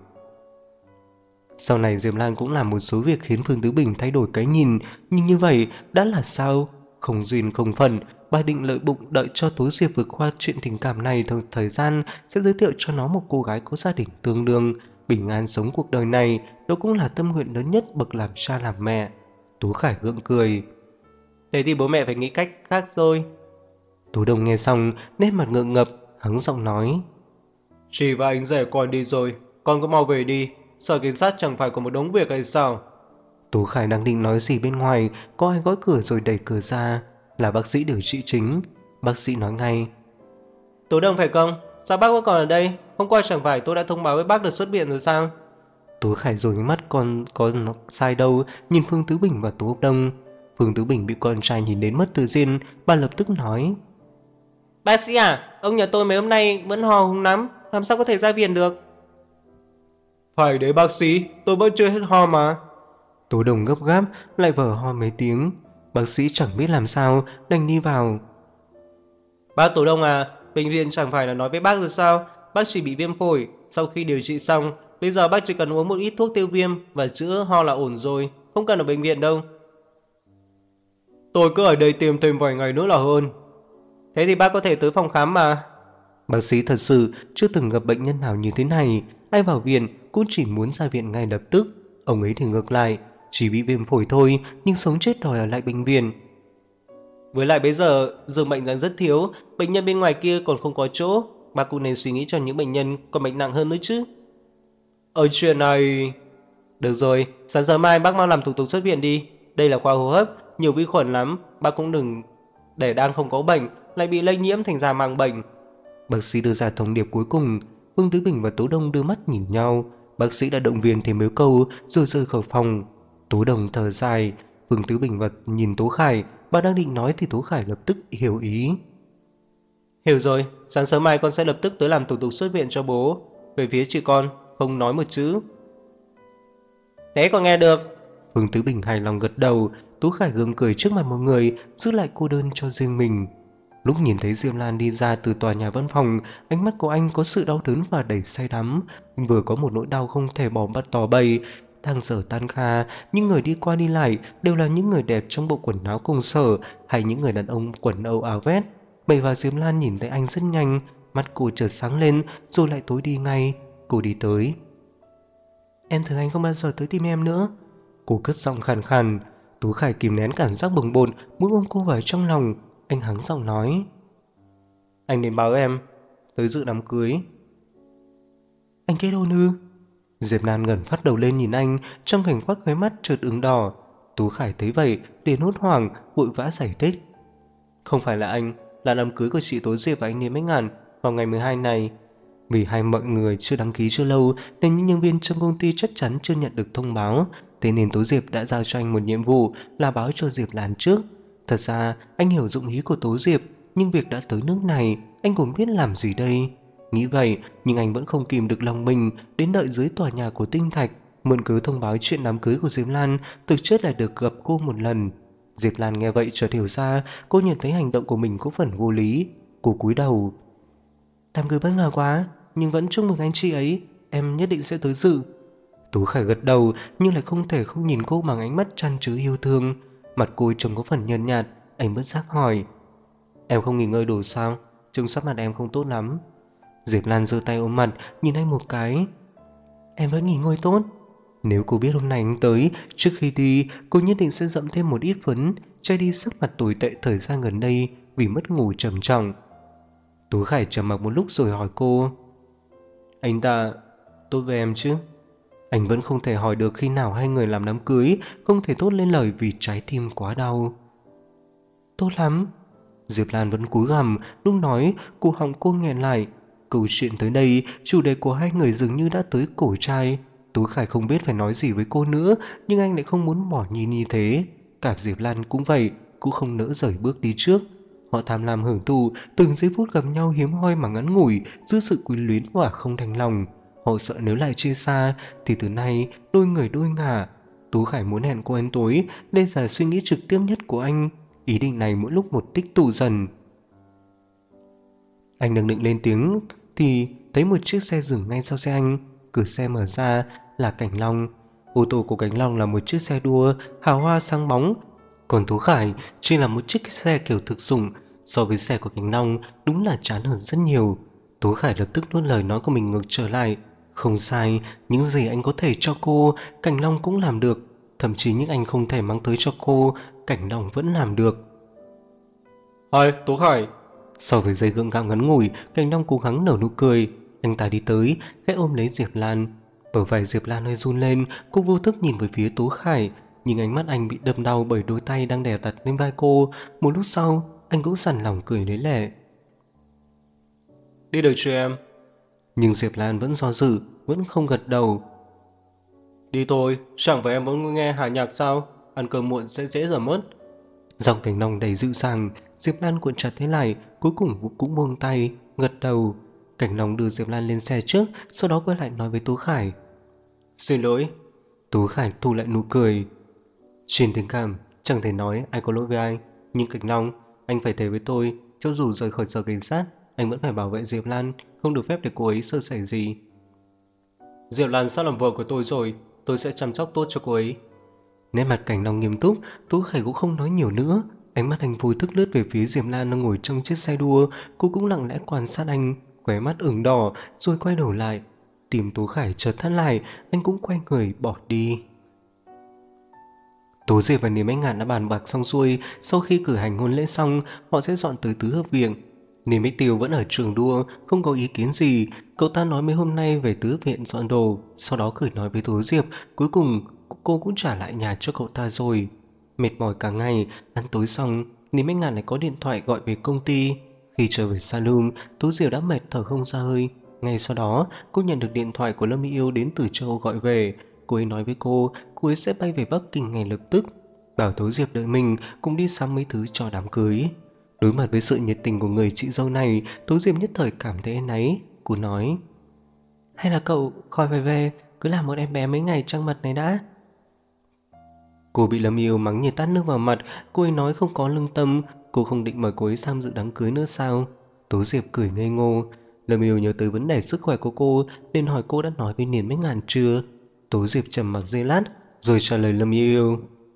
Sau này Diệp Lan cũng làm một số việc khiến Phương Tứ Bình thay đổi cái nhìn, nhưng như vậy đã là sao? Không duyên không phận, bà định lợi bụng đợi cho Tố Diệp vượt qua chuyện tình cảm này thời gian sẽ giới thiệu cho nó một cô gái có gia đình tương đương, bình an sống cuộc đời này, đó cũng là tâm nguyện lớn nhất bậc làm cha làm mẹ. Tú Khải gượng cười. Thế thì bố mẹ phải nghĩ cách khác rồi. Tú Đông nghe xong, nét mặt ngượng ngập, hắng giọng nói. Chị và anh rể con đi rồi, con có mau về đi, sở cảnh sát chẳng phải có một đống việc hay sao? Tú Khải đang định nói gì bên ngoài, có ai gõ cửa rồi đẩy cửa ra, là bác sĩ điều trị chính. Bác sĩ nói ngay. Tú Đông phải không? Sao bác vẫn còn ở đây? Hôm qua chẳng phải tôi đã thông báo với bác được xuất viện rồi sao? Tú Khải rồi mắt con có nó sai đâu, nhìn Phương Tứ Bình và Tú Đông. Phương Tứ Bình bị con trai nhìn đến mất tự nhiên, bà lập tức nói. Bác sĩ à, ông nhà tôi mấy hôm nay vẫn ho húng lắm, làm sao có thể ra viện được? Phải đấy bác sĩ, tôi vẫn chưa hết ho mà. Tú Đông gấp gáp, lại vờ ho mấy tiếng. Bác sĩ chẳng biết làm sao, đành đi vào. Bác Tú Đông à, bệnh viện chẳng phải là nói với bác rồi sao? Bác chỉ bị viêm phổi, sau khi điều trị xong, bây giờ bác chỉ cần uống một ít thuốc tiêu viêm và chữa ho là ổn rồi, không cần ở bệnh viện đâu. Tôi cứ ở đây tiêm thêm vài ngày nữa là hơn. Thế thì bác có thể tới phòng khám mà. Bác sĩ thật sự chưa từng gặp bệnh nhân nào như thế này. Ai vào viện cũng chỉ muốn ra viện ngay lập tức. Ông ấy thì ngược lại, chỉ bị viêm phổi thôi nhưng sống chết đòi ở lại bệnh viện. Với lại bây giờ giường bệnh đang rất thiếu, bệnh nhân bên ngoài kia còn không có chỗ. Bác cũng nên suy nghĩ cho những bệnh nhân có bệnh nặng hơn nữa chứ. Ở chuyện này... Được rồi, sáng sớm mai bác mau làm thủ tục xuất viện đi. Đây là khoa hô hấp, nhiều vi khuẩn lắm. Bác cũng đừng để đang không có bệnh lại bị lây nhiễm thành ra mang bệnh. Bác sĩ đưa ra thông điệp cuối cùng. Vương Tứ Bình và Tố Đông đưa mắt nhìn nhau. Bác sĩ đã động viên thêm mấy câu rồi rời khỏi phòng. Tố Đông thở dài. Vương Tứ Bình và nhìn Tố Khải. Bà đang định nói thì Tố Khải lập tức hiểu ý. Hiểu rồi, sáng sớm mai con sẽ lập tức tới làm thủ tục xuất viện cho bố. Về phía chị con, không nói một chữ. Thế con nghe được. Vương Tứ Bình hài lòng gật đầu. Tú Khải gượng cười trước mặt mọi người, giữ lại cô đơn cho riêng mình. Lúc nhìn thấy Diệp Lan đi ra từ tòa nhà văn phòng, ánh mắt của anh có sự đau đớn và đầy say đắm. Vừa có một nỗi đau không thể bỏ bắt tỏ bày. Đang giờ tan ca, những người đi qua đi lại đều là những người đẹp trong bộ quần áo công sở hay những người đàn ông quần âu áo vest. Bày và Diệp Lan nhìn thấy anh rất nhanh, mắt cô chợt sáng lên rồi lại tối đi ngay. Cô đi tới. Em thử anh không bao giờ tới tìm em nữa. Cô cất giọng khàn khàn. Tú Khải kìm nén cảm giác bồng bột, muốn ôm cô vào trong lòng. Anh hắng giọng nói. Anh đến báo em tới dự đám cưới. Anh kết hôn ư? Diệp Lan ngẩng phát đầu lên nhìn anh, trong cảnh quắc khóe mắt chợt ửng đỏ. Tú Khải thấy vậy liền hốt hoảng vội vã giải thích. Không phải là anh, là đám cưới của chị Tố Diệp và anh Niêm Bách Ngàn vào ngày 12 này. Vì hai mọi người chưa đăng ký chưa lâu nên những nhân viên trong công ty chắc chắn chưa nhận được thông báo. Thế nên Tố Diệp đã giao cho anh một nhiệm vụ là báo cho Diệp Lan trước. Thật ra anh hiểu dụng ý của Tố Diệp, nhưng việc đã tới nước này anh cũng biết làm gì đây. Nghĩ vậy nhưng anh vẫn không kìm được lòng mình, đến đợi dưới tòa nhà của Tinh Thạch, mượn cớ thông báo chuyện đám cưới của Diệp Lan, thực chất là được gặp cô một lần. Diệp Lan nghe vậy chợt hiểu ra, cô nhận thấy hành động của mình có phần vô lý. Cô cúi đầu. Đám cưới bất ngờ quá, nhưng vẫn chúc mừng anh chị ấy, em nhất định sẽ tới dự. Tú Khải gật đầu nhưng lại không thể không nhìn cô bằng ánh mắt chan chứa yêu thương. Mặt cô trông có phần nhợt nhạt, anh bất giác hỏi. Em không nghỉ ngơi đủ sao? Trông sắc mặt em không tốt lắm. Diệp Lan giơ tay ôm mặt, nhìn anh một cái. Em vẫn nghỉ ngơi tốt. Nếu cô biết hôm nay anh tới, trước khi đi, cô nhất định sẽ dậm thêm một ít phấn, che đi sắc mặt tồi tệ thời gian gần đây vì mất ngủ trầm trọng. Tú Khải trầm mặc một lúc rồi hỏi cô. Anh ta tốt với em chứ? Anh vẫn không thể hỏi được khi nào hai người làm đám cưới, không thể thốt lên lời vì trái tim quá đau. Tốt lắm. Diệp Lan vẫn cúi gằm, lúc nói, cổ họng cô nghẹn lại. Câu chuyện tới đây, chủ đề của hai người dường như đã tới cổ trai. Tú Khải không biết phải nói gì với cô nữa, nhưng anh lại không muốn bỏ nhìn như thế. Cả Diệp Lan cũng vậy, cũng không nỡ rời bước đi trước. Họ tham lam hưởng thụ, từng giây phút gặp nhau hiếm hoi mà ngắn ngủi, giữa sự quyến luyến và không đành lòng. Họ sợ nếu lại chia xa, thì từ nay đôi người đôi ngả. Tú Khải muốn hẹn cô ăn tối, đây là suy nghĩ trực tiếp nhất của anh. Ý định này mỗi lúc một tích tụ dần. Anh đang định lên tiếng thì thấy một chiếc xe dừng ngay sau xe anh. Cửa xe mở ra là Cảnh Long. Ô tô của Cảnh Long là một chiếc xe đua hào hoa sáng bóng, còn Tú Khải chỉ là một chiếc xe kiểu thực dụng. So với xe của Cảnh Long đúng là chán hơn rất nhiều. Tú Khải lập tức nuốt lời nói của mình ngược trở lại. Không sai, những gì anh có thể cho cô, Cảnh Long cũng làm được. Thậm chí những anh không thể mang tới cho cô, Cảnh Long vẫn làm được. Ơi, Tú Khải. Sau với giây gượng gạo ngắn ngủi, Cảnh Long cố gắng nở nụ cười. Anh ta đi tới, khẽ ôm lấy Diệp Lan. Bờ vai Diệp Lan hơi run lên, cô vô thức nhìn về phía Tú Khải, nhưng ánh mắt anh bị đâm đau bởi đôi tay đang đè đặt lên vai cô. Một lúc sau, anh cũng sẵn lòng cười lấy lệ. Đi được chưa em? Nhưng Diệp Lan vẫn do dự, vẫn không gật đầu. Đi thôi, chẳng phải em vẫn nghe hà nhạc sao? Ăn cơm muộn sẽ dễ dở mất. Giọng Cảnh Long đầy dịu dàng, Diệp Lan cuộn chặt thế lại, cuối cùng cũng buông tay, gật đầu. Cảnh Long đưa Diệp Lan lên xe trước, sau đó quay lại nói với Tú Khải. Xin lỗi. Tú Khải thu lại nụ cười. Truyền tình cảm, chẳng thể nói ai có lỗi với anh. Nhưng Cảnh Long, anh phải thề với tôi, cho dù rời khỏi sở cảnh sát, anh vẫn phải bảo vệ Diệp Lan, không được phép để cô ấy sơ sẩy gì. Diệp Lan sắp làm vợ của tôi rồi, tôi sẽ chăm sóc tốt cho cô ấy. Nét mặt Cảnh Long nghiêm túc, Tú Khải cũng không nói nhiều nữa. Ánh mắt anh vô thức lướt về phía Diệp Lan đang ngồi trong chiếc xe đua, cô cũng lặng lẽ quan sát anh, khóe mắt ửng đỏ, rồi quay đầu lại. Tim Tú Khải chợt thắt lại, anh cũng quay người bỏ đi. Tố Diệp và Niềm Anh Ngạn đã bàn bạc xong xuôi, sau khi cử hành hôn lễ xong, họ sẽ dọn tới tứ hợp viện. Niềm Ích Tiêu vẫn ở trường đua, không có ý kiến gì. Cậu ta nói mấy hôm nay về tứ hợp viện dọn đồ, sau đó gửi nói với Tố Diệp. Cuối cùng cô cũng trả lại nhà cho cậu ta rồi. Mệt mỏi cả ngày, ăn tối xong, Niềm Anh Ngạn lại có điện thoại gọi về công ty. Khi trở về salon, Tố Diệp đã mệt thở không ra hơi. Ngay sau đó, cô nhận được điện thoại của Lâm Yêu đến từ châu Âu gọi về. Cô ấy nói với cô ấy sẽ bay về Bắc Kinh ngay lập tức, bảo Tố Diệp đợi mình cùng đi sắm mấy thứ cho đám cưới. Đối mặt với sự nhiệt tình của người chị dâu này, Tố Diệp nhất thời cảm thấy áy náy. Cô nói, hay là cậu khỏi phải về, cứ làm một em bé mấy ngày trăng mật này đã. Cô bị Lâm Yêu mắng như tát nước vào mặt. Cô ấy nói không có lương tâm, cô không định mời cô ấy tham dự đám cưới nữa sao? Tố Diệp cười ngây ngô. Lâm Yêu nhớ tới vấn đề sức khỏe của cô nên hỏi cô đã nói với Niền Bách Ngàn chưa. Tố Diệp trầm mặc giây lát rồi trả lời Lâm Yêu,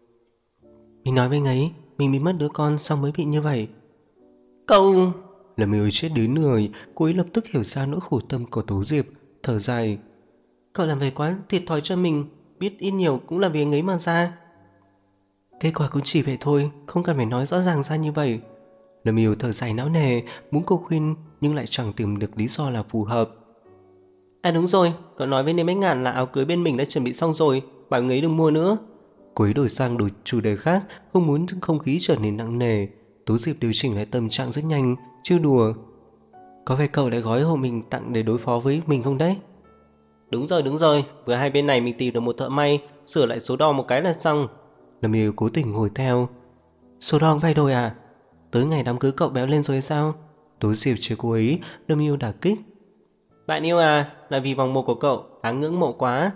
mình nói với anh ấy mình bị mất đứa con xong mới bị như vậy. Cậu... Lâm Yêu chết đến người. Cô ấy lập tức hiểu ra nỗi khổ tâm của Tố Diệp, thở dài. Cậu làm vậy quá thiệt thòi cho mình, biết ít nhiều cũng là vì anh ấy mà ra. Kết quả cũng chỉ vậy thôi, không cần phải nói rõ ràng ra như vậy. Lâm Yêu thở dài não nề, muốn cô khuyên nhưng lại chẳng tìm được lý do là phù hợp. À đúng rồi, cậu nói với Nêm Bách Ngạn là áo cưới bên mình đã chuẩn bị xong rồi, bảo anh ấy đừng mua nữa. Cô ấy đổi sang đổi chủ đề khác, không muốn không khí trở nên nặng nề. Tú Diệp điều chỉnh lại tâm trạng rất nhanh, chưa đùa. Có phải cậu đã gói hộ mình tặng để đối phó với mình không đấy? Đúng rồi, vừa hai bên này mình tìm được một thợ may, sửa lại số đo một cái là xong. Lâm Yêu cố tình ngồi theo. Số đo vay đôi à? Tới ngày đám cưới cậu béo lên rồi sao? Tú Diệp chê cô ấy. Lâm Yêu đả kích. Bạn yêu à, là vì vòng một của cậu, đáng ngưỡng mộ quá.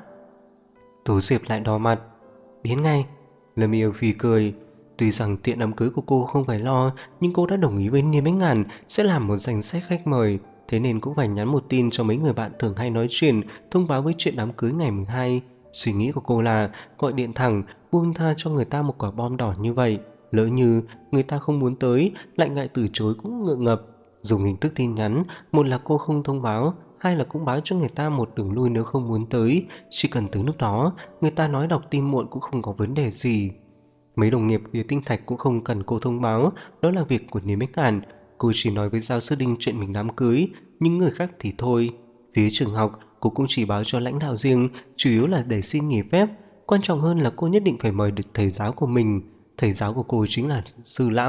Tú Diệp lại đỏ mặt. Biến ngay. Lâm Yêu phì cười. Tuy rằng tiện đám cưới của cô không phải lo, nhưng cô đã đồng ý với Niêm Bách Ngàn sẽ làm một danh sách khách mời, thế nên cũng phải nhắn một tin cho mấy người bạn thường hay nói chuyện, thông báo với chuyện đám cưới ngày 12. Suy nghĩ của cô là gọi điện thẳng, buông tha cho người ta một quả bom đỏ như vậy. Lỡ như người ta không muốn tới, lại ngại từ chối cũng ngượng ngập. Dùng hình thức tin nhắn, một là cô không thông báo, hai là cũng báo cho người ta một đường lui nếu không muốn tới. Chỉ cần tới lúc đó, người ta nói đọc tin muộn cũng không có vấn đề gì. Mấy đồng nghiệp phía Tinh Thạch cũng không cần cô thông báo, đó là việc của Niêm Bách Ngạn. Cô chỉ nói với Giao Sư Đinh chuyện mình đám cưới, những người khác thì thôi. Phía trường học, cô cũng chỉ báo cho lãnh đạo riêng, chủ yếu là để xin nghỉ phép. Quan trọng hơn là cô nhất định phải mời được thầy giáo của mình. Thầy giáo của cô chính là Sư Lão.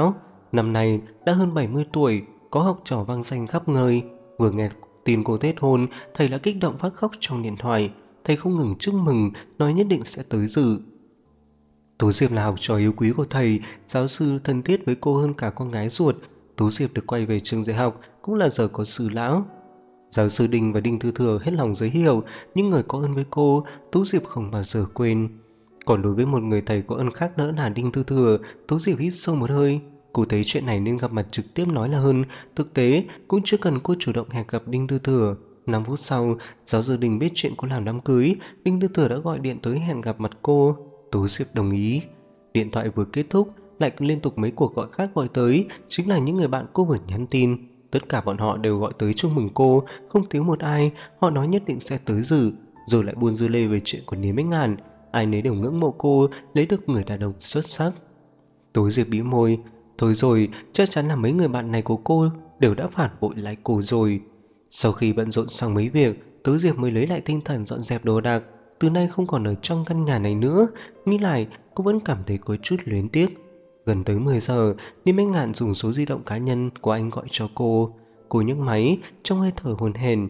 Năm nay đã hơn 70 tuổi, có học trò vang danh khắp nơi. Vừa nghe tin cô kết hôn, thầy đã kích động phát khóc trong điện thoại. Thầy không ngừng chúc mừng, nói nhất định sẽ tới dự. Tú Diệp là học trò yêu quý của thầy, giáo sư thân thiết với cô hơn cả con gái ruột. Tú Diệp được quay về trường dạy học cũng là giờ có sư lão. Giáo sư Đinh và Đinh Tư Thừa hết lòng giới thiệu những người có ơn với cô, Tú Diệp không bao giờ quên. Còn đối với một người thầy có ơn khác nữa là Đinh Tư Thừa, Tú Diệp hít sâu một hơi. Cô thấy chuyện này nên gặp mặt trực tiếp nói là hơn. Thực tế cũng chưa cần cô chủ động hẹn gặp Đinh Tư Thừa. 5 phút sau, giáo sư Đinh biết chuyện cô làm đám cưới, Đinh Tư Thừa đã gọi điện tới hẹn gặp mặt cô. Tú Diệp đồng ý. Điện thoại vừa kết thúc, lại liên tục mấy cuộc gọi khác gọi tới, chính là những người bạn cô vừa nhắn tin. Tất cả bọn họ đều gọi tới chúc mừng cô, không thiếu một ai. Họ nói nhất định sẽ tới dự, rồi lại buôn dưa lê về chuyện của Niêm Bách Ngàn. Ai nấy đều ngưỡng mộ cô lấy được người đàn ông xuất sắc. Tố Diệp bĩu môi, thôi rồi, chắc chắn là mấy người bạn này của cô đều đã phản bội lại cô rồi. Sau khi bận rộn xong mấy việc, Tố Diệp mới lấy lại tinh thần dọn dẹp đồ đạc. Từ nay không còn ở trong căn nhà này nữa. Nghĩ lại, cô vẫn cảm thấy có chút luyến tiếc. Gần tới 10 giờ, Niêm Bách Ngạn dùng số di động cá nhân của anh gọi cho cô. Cô nhấc máy, trong hơi thở hồn hển.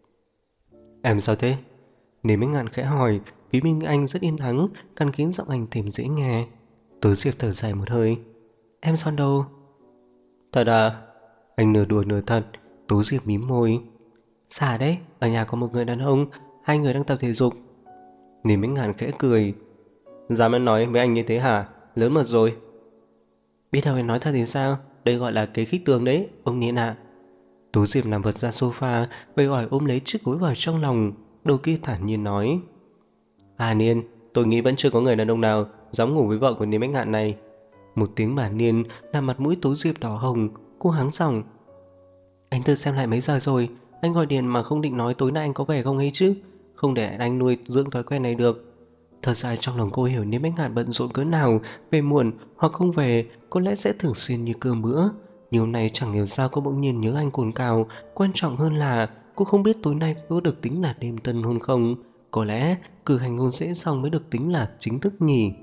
Em sao thế? Niêm Bách Ngạn khẽ hỏi, phía bên anh rất im lặng, càng khiến giọng anh thêm dễ nghe. Tố Diệp thở dài một hơi. Em sao đâu? Thật à? Anh nửa đùa nửa thật. Tố Diệp mím môi. Xả đấy, ở nhà có một người đàn ông, hai người đang tập thể dục. Niêm Bách Ngạn khẽ cười. Dám em nói với anh như thế hả? Lớn mật rồi. Biết đâu em nói thật thì sao? Đây gọi là kế khích tường đấy, ông Niên ạ. Tú Diệp nằm vật ra sofa, bầy ỏi ôm lấy chiếc gối vào trong lòng. Đầu kia thản nhiên nói. À Niên, tôi nghĩ vẫn chưa có người đàn ông nào dám ngủ với vợ của Niên Bách Ngạn này. Một tiếng bà Niên làm mặt mũi Tú Diệp đỏ hồng. Cô hắng giọng. Anh tự xem lại mấy giờ rồi. Anh gọi điện mà không định nói tối nay anh có về không ấy chứ. Không để anh nuôi dưỡng thói quen này được. Thật ra trong lòng cô hiểu Niêm Bách Ngạn bận rộn cỡ nào, về muộn hoặc không về có lẽ sẽ thường xuyên như cơm bữa. Nhiều này chẳng hiểu sao cô bỗng nhiên nhớ anh cồn cào. Quan trọng hơn là cô không biết tối nay có được tính là đêm tân hôn không. Có lẽ cử hành hôn lễ xong mới được tính là chính thức nhỉ.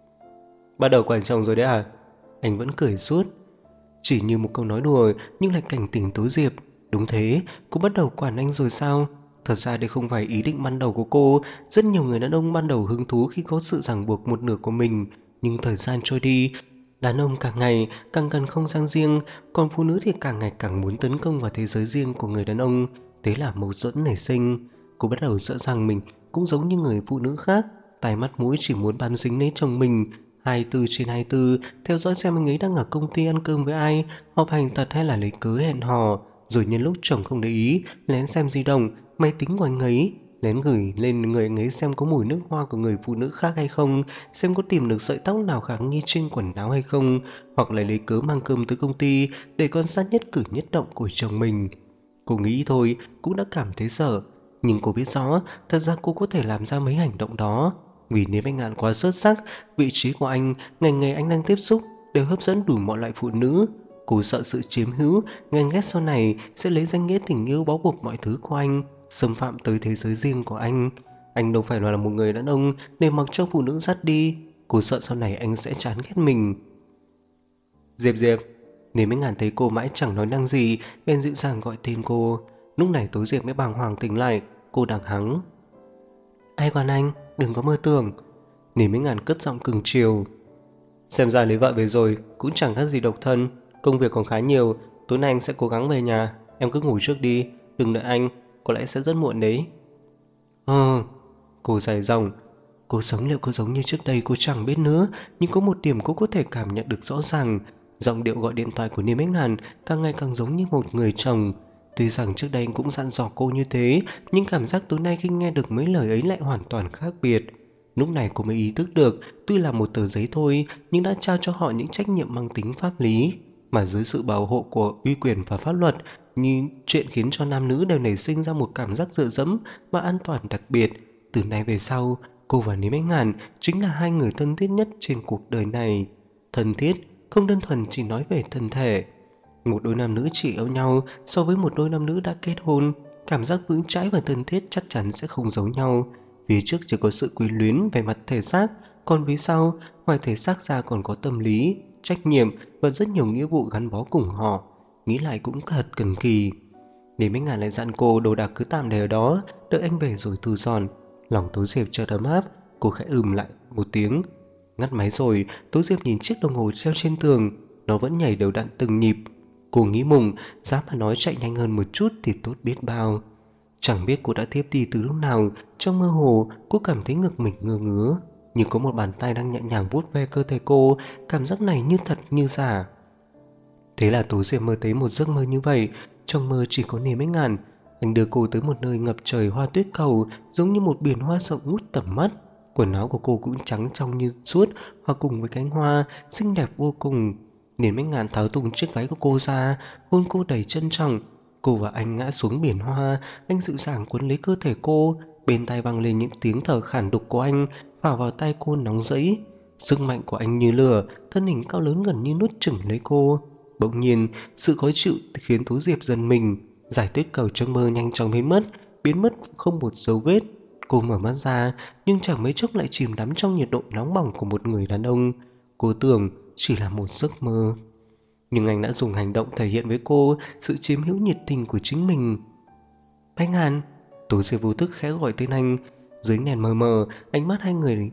Bắt đầu quản chồng rồi đấy à? Anh vẫn cười suốt. Chỉ như một câu nói đùa nhưng lại cảnh tỉnh Tố Diệp. Đúng thế, cô bắt đầu quản anh rồi sao? Thật ra đây không phải ý định ban đầu của cô. Rất nhiều người đàn ông ban đầu hứng thú khi có sự ràng buộc một nửa của mình. Nhưng thời gian trôi đi, đàn ông càng ngày càng cần không gian riêng, còn phụ nữ thì càng ngày càng muốn tấn công vào thế giới riêng của người đàn ông. Thế là mâu thuẫn nảy sinh. Cô bắt đầu sợ rằng mình cũng giống như người phụ nữ khác, tai mắt mũi chỉ muốn bám dính lấy chồng mình. 24/24 theo dõi xem anh ấy đang ở công ty ăn cơm với ai, họp hành thật hay là lấy cớ hẹn hò. Rồi nhân lúc chồng không để ý, lén xem di động, máy tính của anh ấy, lén gửi lên người anh ấy xem có mùi nước hoa của người phụ nữ khác hay không, xem có tìm được sợi tóc nào khả nghi trên quần áo hay không, hoặc là lấy cớ mang cơm tới công ty để quan sát nhất cử nhất động của chồng mình. Cô nghĩ thôi cũng đã cảm thấy sợ, nhưng cô biết rõ thật ra cô có thể làm ra mấy hành động đó. Vì nếu anh Ngạn quá xuất sắc, vị trí của anh, ngành nghề anh đang tiếp xúc đều hấp dẫn đủ mọi loại phụ nữ. Cô sợ sự chiếm hữu, ghen ghét sau này sẽ lấy danh nghĩa tình yêu bó buộc mọi thứ của anh, xâm phạm tới thế giới riêng của anh. Anh đâu phải là một người đàn ông để mặc cho phụ nữ dắt đi. Cô sợ sau này anh sẽ chán ghét mình. Diệp Diệp. Nếu mấy ngàn thấy cô mãi chẳng nói năng gì, bèn dịu dàng gọi tên cô. Lúc này Tố Diệp mới bàng hoàng tỉnh lại. Cô đằng hắng. Ai còn anh, đừng có mơ tưởng. Nếu mấy ngàn cất giọng cứng chiều. Xem ra lấy vợ về rồi cũng chẳng khác gì độc thân. Công việc còn khá nhiều. Tối nay anh sẽ cố gắng về nhà. Em cứ ngủ trước đi, đừng đợi anh, có lẽ sẽ rất muộn đấy. Cô dài dòng. Cô sống liệu có giống như trước đây cô chẳng biết nữa. Nhưng có một điểm cô có thể cảm nhận được rõ ràng. Giọng điệu gọi điện thoại của Niêm Bách Ngạn càng ngày càng giống như một người chồng. Tuy rằng trước đây anh cũng dặn dò cô như thế, nhưng cảm giác tối nay khi nghe được mấy lời ấy lại hoàn toàn khác biệt. Lúc này cô mới ý thức được, tuy là một tờ giấy thôi, nhưng đã trao cho họ những trách nhiệm mang tính pháp lý. Mà dưới sự bảo hộ của uy quyền và pháp luật, như chuyện khiến cho nam nữ đều nảy sinh ra một cảm giác dựa dẫm và an toàn đặc biệt. Từ nay về sau, cô và Niêm Bách Ngạn chính là hai người thân thiết nhất trên cuộc đời này. Thân thiết không đơn thuần chỉ nói về thân thể. Một đôi nam nữ chỉ yêu nhau so với một đôi nam nữ đã kết hôn, cảm giác vững chãi và thân thiết chắc chắn sẽ không giống nhau. Phía trước chỉ có sự quyến luyến về mặt thể xác, còn phía sau, ngoài thể xác ra còn có tâm lý. trách nhiệm và rất nhiều nghĩa vụ gắn bó cùng họ. Nghĩ lại cũng thật cần kỳ. Để mấy ngàn lại dặn cô đồ đạc cứ tạm để ở đó, đợi anh về rồi thu dọn. Lòng Tố Diệp chợt ấm áp, cô khẽ lại một tiếng. Ngắt máy rồi, Tố Diệp nhìn chiếc đồng hồ treo trên tường, nó vẫn nhảy đều đặn từng nhịp. Cô nghĩ mùng, giá mà nói chạy nhanh hơn một chút thì tốt biết bao. Chẳng biết cô đã thiếp đi từ lúc nào, trong mơ hồ cô cảm thấy ngực mình ngứa ngứa, nhưng có một bàn tay đang nhẹ nhàng vuốt ve cơ thể cô, cảm giác này như thật như giả. Thế là Tố Diệp mơ thấy một giấc mơ như vậy. Trong mơ chỉ có Nề Bách Ngàn. Anh đưa cô tới một nơi ngập trời hoa tuyết cầu, giống như một biển hoa rộng ngút tầm mắt. Quần áo của cô cũng trắng trong như suốt, hòa cùng với cánh hoa, xinh đẹp vô cùng. Nề Bách Ngàn tháo tung chiếc váy của cô ra, hôn cô đầy trân trọng. Cô và anh ngã xuống biển hoa, anh dịu dàng cuốn lấy cơ thể cô, bên tai vang lên những tiếng thở khản đục của anh, phả vào tai cô nóng rẫy. Sức mạnh của anh như lửa, thân hình cao lớn gần như nuốt chửng lấy cô. Bỗng nhiên, sự khó chịu khiến Tố Diệp giật mình, giải tuyết cầu trong mơ nhanh chóng biến mất không một dấu vết. Cô mở mắt ra, nhưng chẳng mấy chốc lại chìm đắm trong nhiệt độ nóng bỏng của một người đàn ông. Cô tưởng chỉ là một giấc mơ. Nhưng anh đã dùng hành động thể hiện với cô sự chiếm hữu nhiệt tình của chính mình. Bách Ngàn, Tố Diệp vô thức khẽ gọi tên anh. Dưới nền mờ mờ, ánh mắt hai người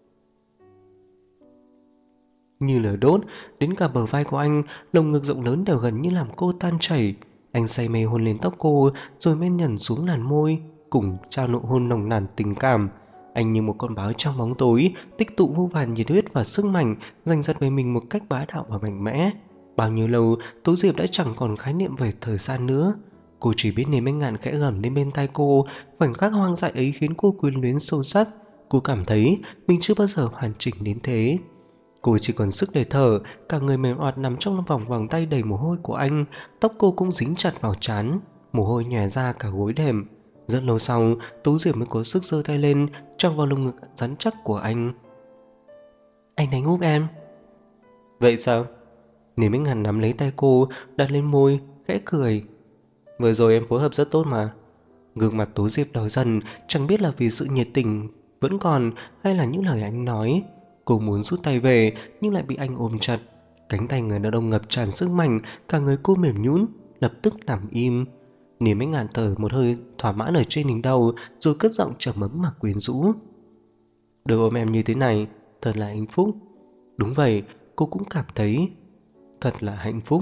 như lửa đốt, đến cả bờ vai của anh, lồng ngực rộng lớn đều gần như làm cô tan chảy. Anh say mê hôn lên tóc cô, rồi men nhần xuống làn môi, cùng trao nụ hôn nồng nàn tình cảm. Anh như một con báo trong bóng tối, tích tụ vô vàn nhiệt huyết và sức mạnh, giành giật về mình một cách bá đạo và mạnh mẽ. Bao nhiêu lâu, Tố Diệp đã chẳng còn khái niệm về thời gian nữa. Cô chỉ biết Nề Bách Ngàn khẽ gầm lên bên tai cô, khoảnh khắc hoang dại ấy khiến cô quyến luyến sâu sắc. Cô cảm thấy mình chưa bao giờ hoàn chỉnh đến thế. Cô chỉ còn sức để thở, cả người mềm oặt nằm trong vòng vòng tay đầy mồ hôi của anh, tóc cô cũng dính chặt vào trán, mồ hôi nhòe ra cả gối đệm. Rất lâu sau, Tú Diệp mới có sức giơ tay lên, choàng vào lồng ngực rắn chắc của anh. Anh đánh úp em. Vậy sao? Nề Bách Ngàn nắm lấy tay cô, đặt lên môi, khẽ cười. Vừa rồi em phối hợp rất tốt mà. Gương mặt Tố Diệp đỏ dần, chẳng biết là vì sự nhiệt tình vẫn còn hay là những lời anh nói. Cô muốn rút tay về nhưng lại bị anh ôm chặt. Cánh tay người đàn ông ngập tràn sức mạnh, cả người cô mềm nhũn, lập tức nằm im. Niềm Bách Ngàn thở một hơi thỏa mãn ở trên đỉnh đầu, rồi cất giọng trầm ấm mà quyến rũ. Được ôm em như thế này, thật là hạnh phúc. Đúng vậy, cô cũng cảm thấy thật là hạnh phúc.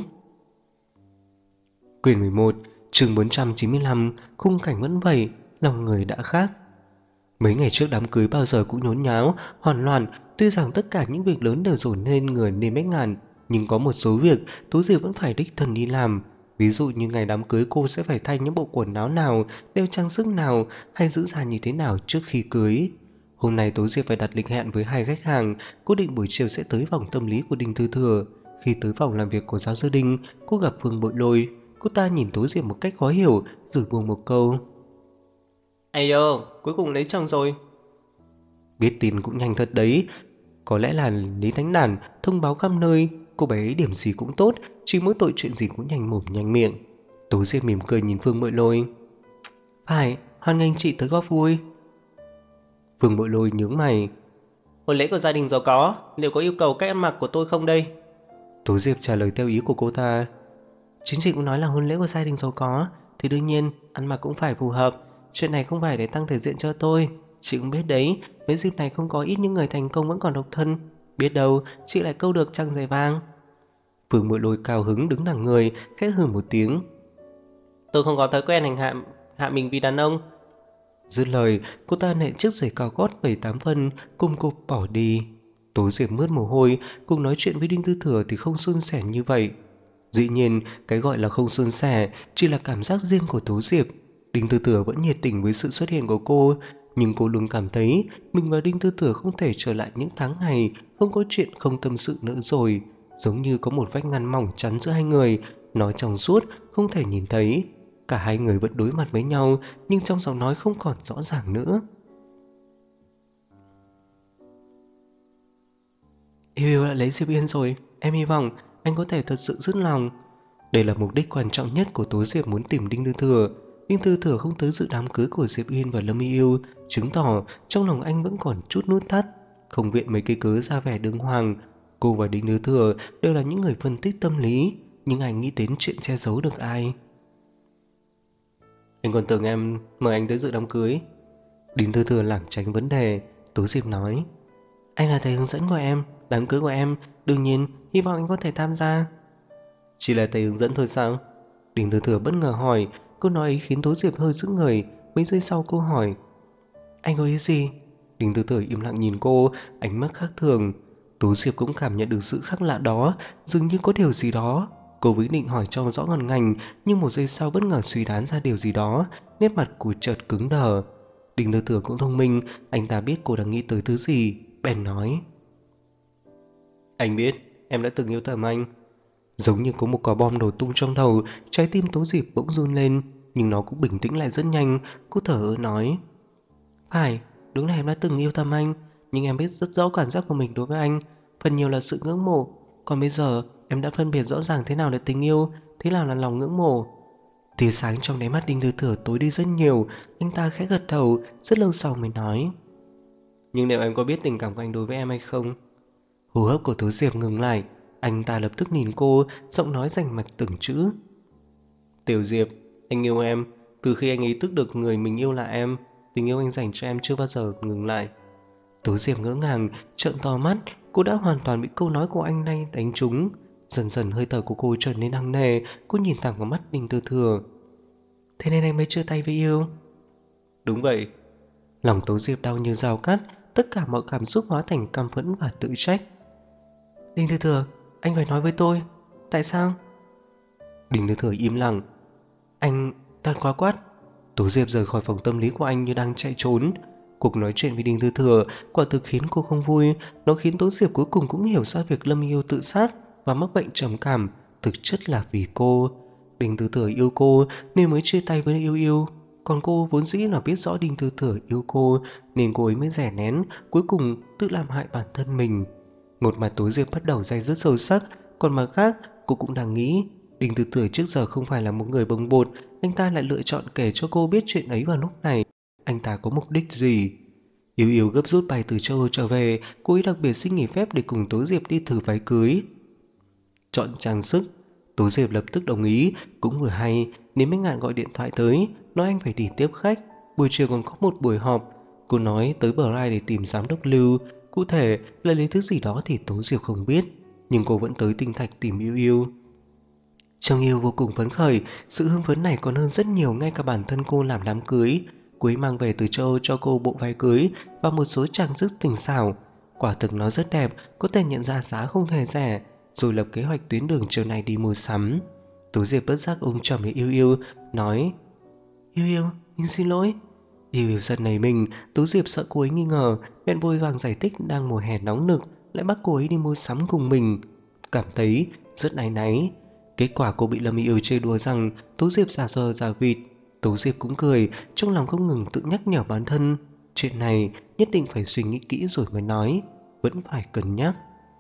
Quyển 11, chương 495, khung cảnh vẫn vậy, lòng người đã khác. Mấy ngày trước đám cưới bao giờ cũng nhốn nháo, hoảng loạn. Tuy rằng tất cả những việc lớn đều dồn lên người Nề Bách Ngàn, nhưng có một số việc Tố Diệp vẫn phải đích thân đi làm. Ví dụ như ngày đám cưới cô sẽ phải thay những bộ quần áo nào, đeo trang sức nào, hay giữ dàn như thế nào trước khi cưới. Hôm nay Tố Diệp phải đặt lịch hẹn với 2 khách hàng, cô định buổi chiều sẽ tới vòng tâm lý của Đinh Thư Thừa. Khi tới phòng làm việc của giáo sư Đinh, cô gặp Phương Bội Lôi. Cô ta nhìn Tố Diệp một cách khó hiểu, rồi buông một câu. Ây dô, cuối cùng lấy chồng rồi. Biết tin cũng nhanh thật đấy. Có lẽ là Lý Thánh Đàn thông báo khắp nơi, cô bé ấy điểm gì cũng tốt, chỉ mỗi tội chuyện gì cũng nhanh mồm nhanh miệng. Tố Diệp mỉm cười nhìn Phương Bội Lôi. Phải, hoan nghênh chị tới góp vui. Phương Bội Lôi nhướng mày. Hôn lễ của gia đình giàu có, liệu có yêu cầu cách ăn mặc của tôi không đây? Tố Diệp trả lời theo ý của cô ta. Chính chị cũng nói là hôn lễ của gia đình giàu có, thì đương nhiên ăn mặc cũng phải phù hợp. Chuyện này không phải để tăng thể diện cho tôi. Chị cũng biết đấy, mấy dịp này không có ít những người thành công vẫn còn độc thân. Biết đâu chị lại câu được trăng giày vàng. Phương Bội Lôi cao hứng đứng thẳng người, khẽ hừ một tiếng. Tôi không có thói quen hành hạ mình vì đàn ông. Dứt lời, cô ta nện chiếc giày cao gót 7-8 phân, cùng cô bỏ đi. Tố Diệp mướt mồ hôi, cùng nói chuyện với Đinh Tư Thừa thì không suôn sẻ như vậy. Dĩ nhiên, cái gọi là không suôn sẻ chỉ là cảm giác riêng của Tố Diệp. Đinh Tư Thừa vẫn nhiệt tình với sự xuất hiện của cô, nhưng cô luôn cảm thấy mình và Đinh Tư Thừa không thể trở lại những tháng ngày không có chuyện không tâm sự nữa rồi. Giống như có một vách ngăn mỏng chắn giữa hai người, nói trong suốt, không thể nhìn thấy. Cả hai người vẫn đối mặt với nhau, nhưng trong giọng nói không còn rõ ràng nữa. Yêu đã lấy Diệp Yên rồi, em hy vọng anh có thể thật sự dứt lòng. Đây là mục đích quan trọng nhất của Tố Diệp muốn tìm Đinh Tư Thừa. Đinh Tư Thừa không tới dự đám cưới của Diệp Yên và Lâm Y Yêu, chứng tỏ trong lòng anh vẫn còn chút nút thắt, không viện mấy cái cớ ra vẻ đường hoàng. Cô và Đinh Thứ Thừa đều là những người phân tích tâm lý, nhưng anh nghĩ đến chuyện che giấu được ai. Anh còn tưởng em mời anh tới dự đám cưới. Đinh Thứ Thừa lảng tránh vấn đề. Tố Diệp nói: Anh là thầy hướng dẫn của em, đám cưới của em, đương nhiên hy vọng anh có thể tham gia. Chỉ là thầy hướng dẫn thôi sao? Đinh Thứ Thừa bất ngờ hỏi. Câu nói ấy khiến Tố Diệp hơi sững người. Mấy giây sau cô hỏi: Anh có ý gì? Đinh Tư Thời im lặng nhìn cô, ánh mắt khác thường. Tố Diệp cũng cảm nhận được sự khác lạ đó, dường như có điều gì đó. Cô vốn định hỏi cho rõ ngọn ngành, nhưng một giây sau bất ngờ suy đoán ra điều gì đó, nét mặt cô chợt cứng đờ. Đinh Tư Thời cũng thông minh, anh ta biết cô đang nghĩ tới thứ gì, bèn nói: Anh biết, em đã từng yêu thầm anh. Giống như có một quả bom nổ tung trong đầu, trái tim Tố Diệp bỗng run lên, nhưng nó cũng bình tĩnh lại rất nhanh. Cô thở ơ nói: Phải, đúng là em đã từng yêu thầm anh, nhưng em biết rất rõ cảm giác của mình đối với anh, phần nhiều là sự ngưỡng mộ. Còn bây giờ, em đã phân biệt rõ ràng thế nào là tình yêu, thế nào là lòng ngưỡng mộ. Tia sáng trong đáy mắt Đinh Tư Thừa tối đi rất nhiều. Anh ta khẽ gật đầu, rất lâu sau mới nói: Nhưng liệu em có biết tình cảm của anh đối với em hay không? Hô hấp của Tố Diệp ngừng lại. Anh ta lập tức nhìn cô, giọng nói rành mạch từng chữ: Tiểu Diệp, anh yêu em. Từ khi anh ý thức được người mình yêu là em, tình yêu anh dành cho em chưa bao giờ ngừng lại. Tố Diệp ngỡ ngàng, trợn to mắt. Cô đã hoàn toàn bị câu nói của anh này đánh trúng. Dần dần hơi thở của cô trở nên nặng nề. Cô nhìn thẳng vào mắt Đinh Tư Thừa: Thế nên anh mới chia tay với yêu? Đúng vậy. Lòng Tố Diệp đau như dao cắt. Tất cả mọi cảm xúc hóa thành căm phẫn và tự trách. Đinh Tư Thừa, anh phải nói với tôi. Tại sao? Đinh Tư Thừa im lặng. Anh thật quá quát. Tố Diệp rời khỏi phòng tâm lý của anh như đang chạy trốn. Cuộc nói chuyện với Đinh Tư Thừa quả thực khiến cô không vui. Nó khiến Tố Diệp cuối cùng cũng hiểu ra việc Lâm Yêu tự sát và mắc bệnh trầm cảm thực chất là vì cô. Đinh Tư Thừa yêu cô nên mới chia tay với Yêu Yêu. Còn cô vốn dĩ là biết rõ Đinh Tư Thừa yêu cô nên cô ấy mới rẻ nén, cuối cùng tự làm hại bản thân mình. Một mặt Tố Diệp bắt đầu day dứt sâu sắc, còn mặt khác cô cũng đang nghĩ Đinh Tư Thừa trước giờ không phải là một người bồng bột. Anh ta lại lựa chọn kể cho cô biết chuyện ấy vào lúc này. Anh ta có mục đích gì? Yêu Yêu gấp rút bay từ châu Âu trở về. Cô ấy đặc biệt xin nghỉ phép để cùng Tố Diệp đi thử váy cưới, chọn trang sức. Tố Diệp lập tức đồng ý. Cũng vừa hay nên mấy ngạn gọi điện thoại tới, nói anh phải đi tiếp khách. Buổi chiều còn có một buổi họp. Cô nói tới Bri để tìm giám đốc Lưu. Cụ thể là lấy thứ gì đó thì Tố Diệp không biết, nhưng cô vẫn tới Tinh Thạch tìm Yêu Yêu. Trương Yêu vô cùng phấn khởi. Sự hưng phấn này còn hơn rất nhiều ngay cả bản thân cô làm đám cưới. Cô ấy mang về từ châu Âu cho cô bộ váy cưới và một số trang sức tinh xảo. Quả thực nó rất đẹp, có thể nhận ra giá không hề rẻ. Rồi lập kế hoạch tuyến đường chiều này đi mua sắm. Tú Diệp bất giác ôm chầm lấy Yêu Yêu, nói: Yêu Yêu, mình xin lỗi. Yêu Yêu giật nảy mình. Tú Diệp sợ cô ấy nghi ngờ, bèn vội vàng giải thích đang mùa hè nóng nực, lại bắt cô ấy đi mua sắm cùng mình. Cảm thấy rất áy náy. Kết quả cô bị Lâm Yêu chê đùa rằng Tú Diệp giả vờ giả vịt. Tú Diệp cũng cười, trong lòng không ngừng tự nhắc nhở bản thân chuyện này nhất định phải suy nghĩ kỹ rồi mới nói, vẫn phải cân nhắc.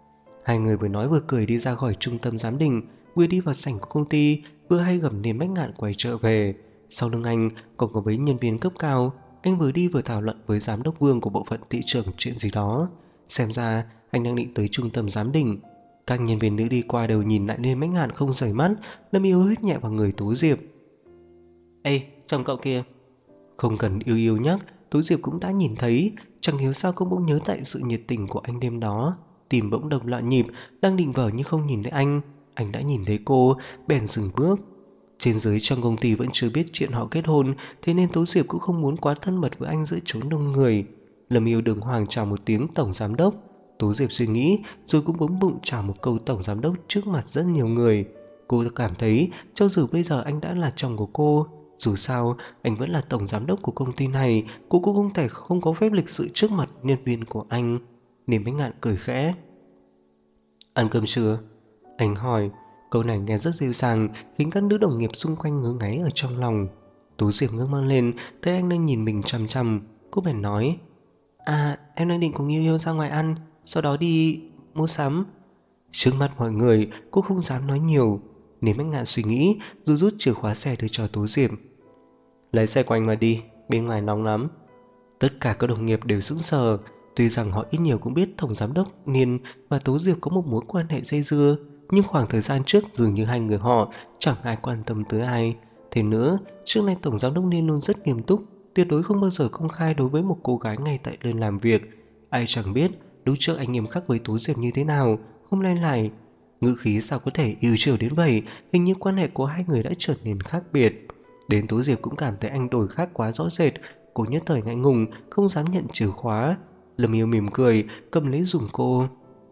Hai người vừa nói vừa cười đi ra khỏi trung tâm giám định, vừa đi vào sảnh của công ty, vừa hay gầm đến Bách Ngạn quay trở về. Sau lưng anh còn có mấy nhân viên cấp cao. Anh vừa đi vừa thảo luận với giám đốc Vương của bộ phận thị trường chuyện gì đó. Xem ra anh đang định tới trung tâm giám định. Các nhân viên nữ đi qua đều nhìn lại lên Bách Ngạn không rời mắt. Lâm Yêu hít nhẹ vào người Tú Diệp. Ê, chồng cậu kia. Không cần Yêu Yêu nhắc, Tú Diệp cũng đã nhìn thấy. Chẳng hiểu sao cô bỗng nhớ tại sự nhiệt tình của anh đêm đó. Tim bỗng đồng loạn nhịp, đang định vờ nhưng không nhìn thấy anh đã nhìn thấy cô, bèn dừng bước. Trên dưới trong công ty vẫn chưa biết chuyện họ kết hôn, thế nên Tú Diệp cũng không muốn quá thân mật với anh giữa chốn đông người. Lâm Yêu đường hoàng chào một tiếng tổng giám đốc. Tú Diệp suy nghĩ rồi cũng bấm bụng chào một câu tổng giám đốc trước mặt rất nhiều người. Cô cảm thấy cho dù bây giờ anh đã là chồng của cô, dù sao anh vẫn là tổng giám đốc của công ty này, cô cũng không thể không có phép lịch sự trước mặt nhân viên của anh. Nên Bách Ngạn cười khẽ. Ăn cơm chưa? Anh hỏi. Câu này nghe rất dịu dàng, khiến các nữ đồng nghiệp xung quanh ngứa ngáy ở trong lòng. Tú Diệp ngước mắt lên, thấy anh đang nhìn mình chằm chằm. Cô bèn nói: À, em đang định cùng Yêu Yêu ra ngoài ăn, sau đó đi mua sắm. Trước mắt mọi người, cô không dám nói nhiều. Nếu Bách Ngạn suy nghĩ, rồi rút chìa khóa xe đưa cho Tú Diệp. Lấy xe của anh mà đi, bên ngoài nóng lắm. Tất cả các đồng nghiệp đều sững sờ. Tuy rằng họ ít nhiều cũng biết Tổng Giám đốc Niên và Tố Diệp có một mối quan hệ dây dưa, nhưng khoảng thời gian trước dường như hai người họ chẳng ai quan tâm tới ai. Thêm nữa, trước nay Tổng Giám đốc Niên luôn rất nghiêm túc, tuyệt đối không bao giờ công khai đối với một cô gái ngay tại nơi làm việc. Ai chẳng biết lúc trước anh nghiêm khắc với Tố Diệp như thế nào, hôm nay lại ngữ khí sao có thể yêu chiều đến vậy. Hình như quan hệ của hai người đã trở nên khác biệt. Đến Tố Diệp cũng cảm thấy anh đổi khác quá rõ rệt. Cô nhất thời ngại ngùng, không dám nhận chìa khóa. Lâm Yêu mỉm cười, cầm lấy giùm cô.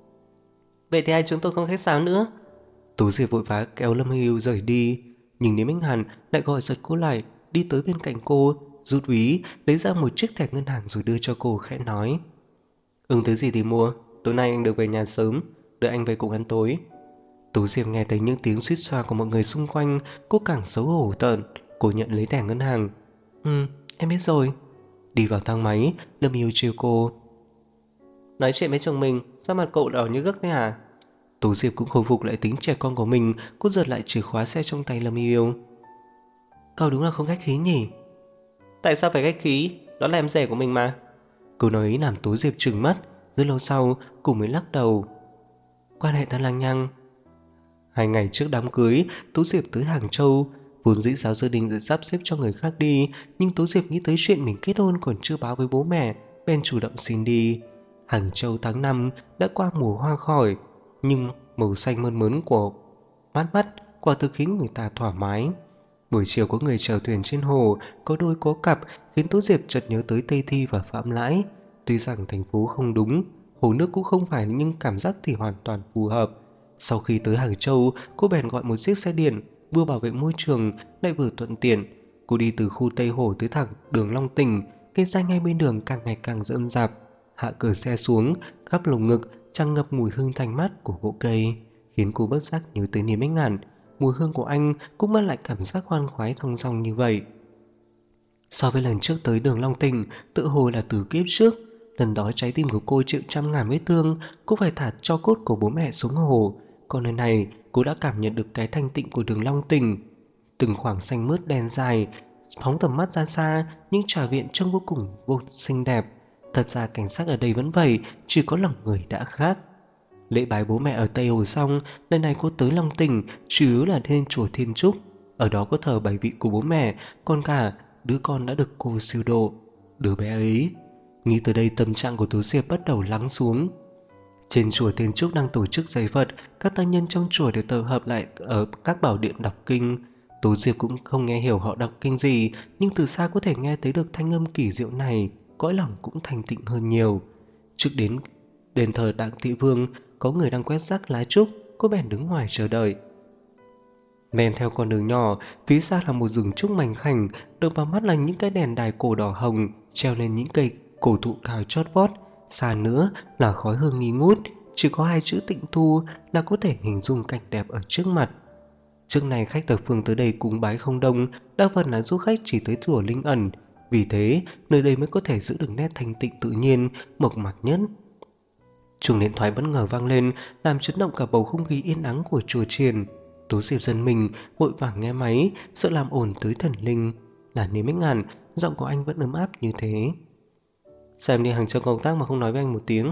Vậy thì hai chúng tôi không khách sáo nữa. Tố Diệp vội vã kéo Lâm Yêu rời đi, nhưng Lý Minh Hàn lại gọi giật cô lại, đi tới bên cạnh cô, rút ví, lấy ra một chiếc thẻ ngân hàng rồi đưa cho cô, khẽ nói: Thứ gì thì mua, tối nay anh được về nhà sớm, đợi anh về cùng ăn tối. Tố Diệp nghe thấy những tiếng suýt xoa của mọi người xung quanh, cô càng xấu hổ tợn. Cô nhận lấy thẻ ngân hàng. Em biết rồi. Đi vào thang máy, Lâm Yêu trêu cô. Nói chuyện với chồng mình, sao mặt cậu đỏ như gấc thế hả? Tố Diệp cũng khôi phục lại tính trẻ con của mình. Cô giật lại chìa khóa xe trong tay Lâm Yêu. Cậu đúng là không khách khí nhỉ? Tại sao phải khách khí? Đó là em rể của mình mà. Câu nói ấy làm Tố Diệp trừng mắt. Rất lâu sau cô mới lắc đầu. Quan hệ thật lằng nhằng. 2 ngày trước đám cưới, Tố Diệp tới Hàng Châu. Vốn dĩ giáo gia đình sẽ sắp xếp cho người khác đi, nhưng Tố Diệp nghĩ tới chuyện mình kết hôn còn chưa báo với bố mẹ, bèn chủ động xin đi. Hàng Châu tháng 5 đã qua mùa hoa khỏi, nhưng màu xanh mơn mớn của mát mắt quả thực khiến người ta thoải mái. Buổi chiều có người chèo thuyền trên hồ, có đôi có cặp, khiến Tố Diệp chợt nhớ tới Tây Thi và Phạm Lãi. Tuy rằng thành phố không đúng, hồ nước cũng không phải, nhưng cảm giác thì hoàn toàn phù hợp. Sau khi tới Hàng Châu, cô bèn gọi một chiếc xe điện, vừa bảo vệ môi trường lại vừa thuận tiện. Cô đi từ khu Tây Hồ tới thẳng đường Long Tỉnh, cây xanh hai bên đường càng ngày càng rậm rạp. Hạ cửa xe xuống, khắp lồng ngực tràn ngập mùi hương thanh mát của gỗ cây, khiến cô bất giác nhớ tới Niềm Ánh Ngàn. Mùi hương của anh cũng mang lại cảm giác khoan khoái thong dong như vậy. So với lần trước tới đường Long Tỉnh, tự hồ là từ kiếp trước. Lần đó trái tim của cô chịu trăm ngàn vết thương, cô phải thả tro cốt của bố mẹ xuống hồ. Còn lần này, cô đã cảm nhận được cái thanh tịnh của đường Long Tỉnh. Từng khoảng xanh mướt đen dài, phóng tầm mắt ra xa, những trà viện trông vô cùng xinh đẹp. Thật ra cảnh sắc ở đây vẫn vậy, chỉ có lòng người đã khác. Lễ bái bố mẹ ở Tây Hồ xong, lần này cô tới Long Tỉnh chủ yếu là lên chùa Thiên Trúc. Ở đó có thờ 7 vị của bố mẹ, còn cả đứa con đã được cô siêu độ, đứa bé ấy. Nghĩ từ đây tâm trạng của Tố Diệp bắt đầu lắng xuống. Trên chùa Thiên Trúc đang tổ chức giấy Phật, các tăng nhân trong chùa đều tập hợp lại ở các bảo điện đọc kinh. Tố Diệp cũng không nghe hiểu họ đọc kinh gì, nhưng từ xa có thể nghe thấy được thanh âm kỳ diệu này, cõi lòng cũng thanh tịnh hơn nhiều. Trước đến đền thờ Đặng Thị Vương, có người đang quét rác lá trúc, cô bèn đứng ngoài chờ đợi. Men theo con đường nhỏ, phía xa là một rừng trúc mảnh khảnh, đập vào mắt là những cái đèn đài cổ đỏ hồng treo lên những cây cổ thụ cao chót vót. Xa nữa là khói hương nghi ngút, chỉ có 2 chữ Tịnh Thu là có thể hình dung cảnh đẹp ở trước mặt. Trước này khách thập phương tới đây cúng bái không đông, đa phần là du khách chỉ tới chùa Linh Ẩn, vì thế nơi đây mới có thể giữ được nét thanh tịnh tự nhiên, mộc mạc nhất. Chuông điện thoại bất ngờ vang lên, làm chấn động cả bầu không khí yên ắng của chùa chiền. Tố Diệp giật mình, vội vàng nghe máy, sợ làm ồn tới thần linh. Là Niềm Ánh Ngàn, giọng của anh vẫn ấm áp như thế. Sao em đi Hàng Châu công tác mà không nói với anh một tiếng?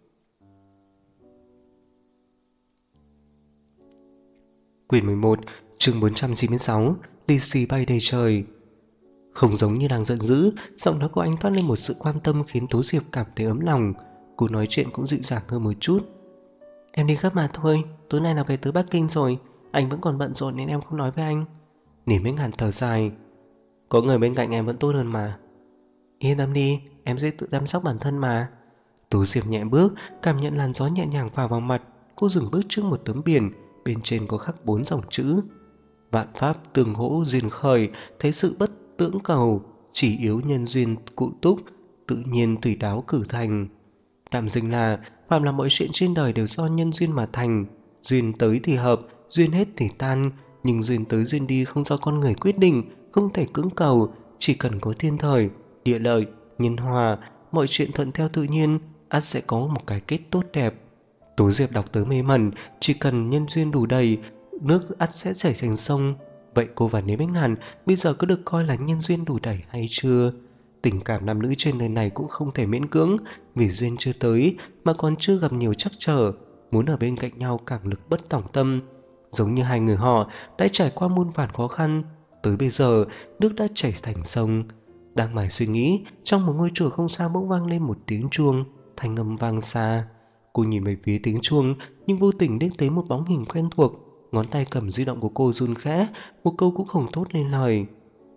Quyển 11, chương 496, Lì xì bay đầy trời. Không giống như đang giận dữ, giọng nói của anh toát lên một sự quan tâm khiến Tố Diệp cảm thấy ấm lòng. Cô nói chuyện cũng dịu dàng hơn một chút. Em đi gấp mà thôi, tối nay là về tới Bắc Kinh rồi, anh vẫn còn bận rộn nên em không nói với anh. Niềm Ánh Ngàn thở dài. Có người bên cạnh em vẫn tốt hơn mà. Yên tâm đi, em sẽ tự chăm sóc bản thân mà. Tố Diệp nhẹ bước, cảm nhận làn gió nhẹ nhàng phả vào mặt. Cô dừng bước trước một tấm biển, bên trên có khắc 4 dòng chữ: Vạn pháp tương hỗ duyên khởi, thế sự bất tưởng cầu, chỉ yếu nhân duyên cụ túc, tự nhiên tùy đáo cử thành. Tạm dịch là phạm là mọi chuyện trên đời đều do nhân duyên mà thành. Duyên tới thì hợp, duyên hết thì tan, nhưng duyên tới duyên đi không do con người quyết định, không thể cưỡng cầu. Chỉ cần có thiên thời, địa lợi, nhân hòa, mọi chuyện thuận theo tự nhiên, ắt sẽ có một cái kết tốt đẹp. Tố Diệp đọc tới mê mẩn, chỉ cần nhân duyên đủ đầy, nước ắt sẽ chảy thành sông. Vậy cô và Niềm Ánh Ngàn bây giờ có được coi là nhân duyên đủ đầy hay chưa? Tình cảm nam nữ trên đời này cũng không thể miễn cưỡng, vì duyên chưa tới mà còn chưa gặp nhiều trắc trở, muốn ở bên cạnh nhau càng lực bất tòng tâm. Giống như hai người họ đã trải qua muôn vàn khó khăn, tới bây giờ nước đã chảy thành sông. Đang mải suy nghĩ, trong một ngôi chùa không xa bỗng vang lên một tiếng chuông, thanh âm vang xa. Cô nhìn về phía tiếng chuông nhưng vô tình liếc thấy một bóng hình quen thuộc. Ngón tay cầm di động của cô run khẽ, một câu cũng không thốt lên lời.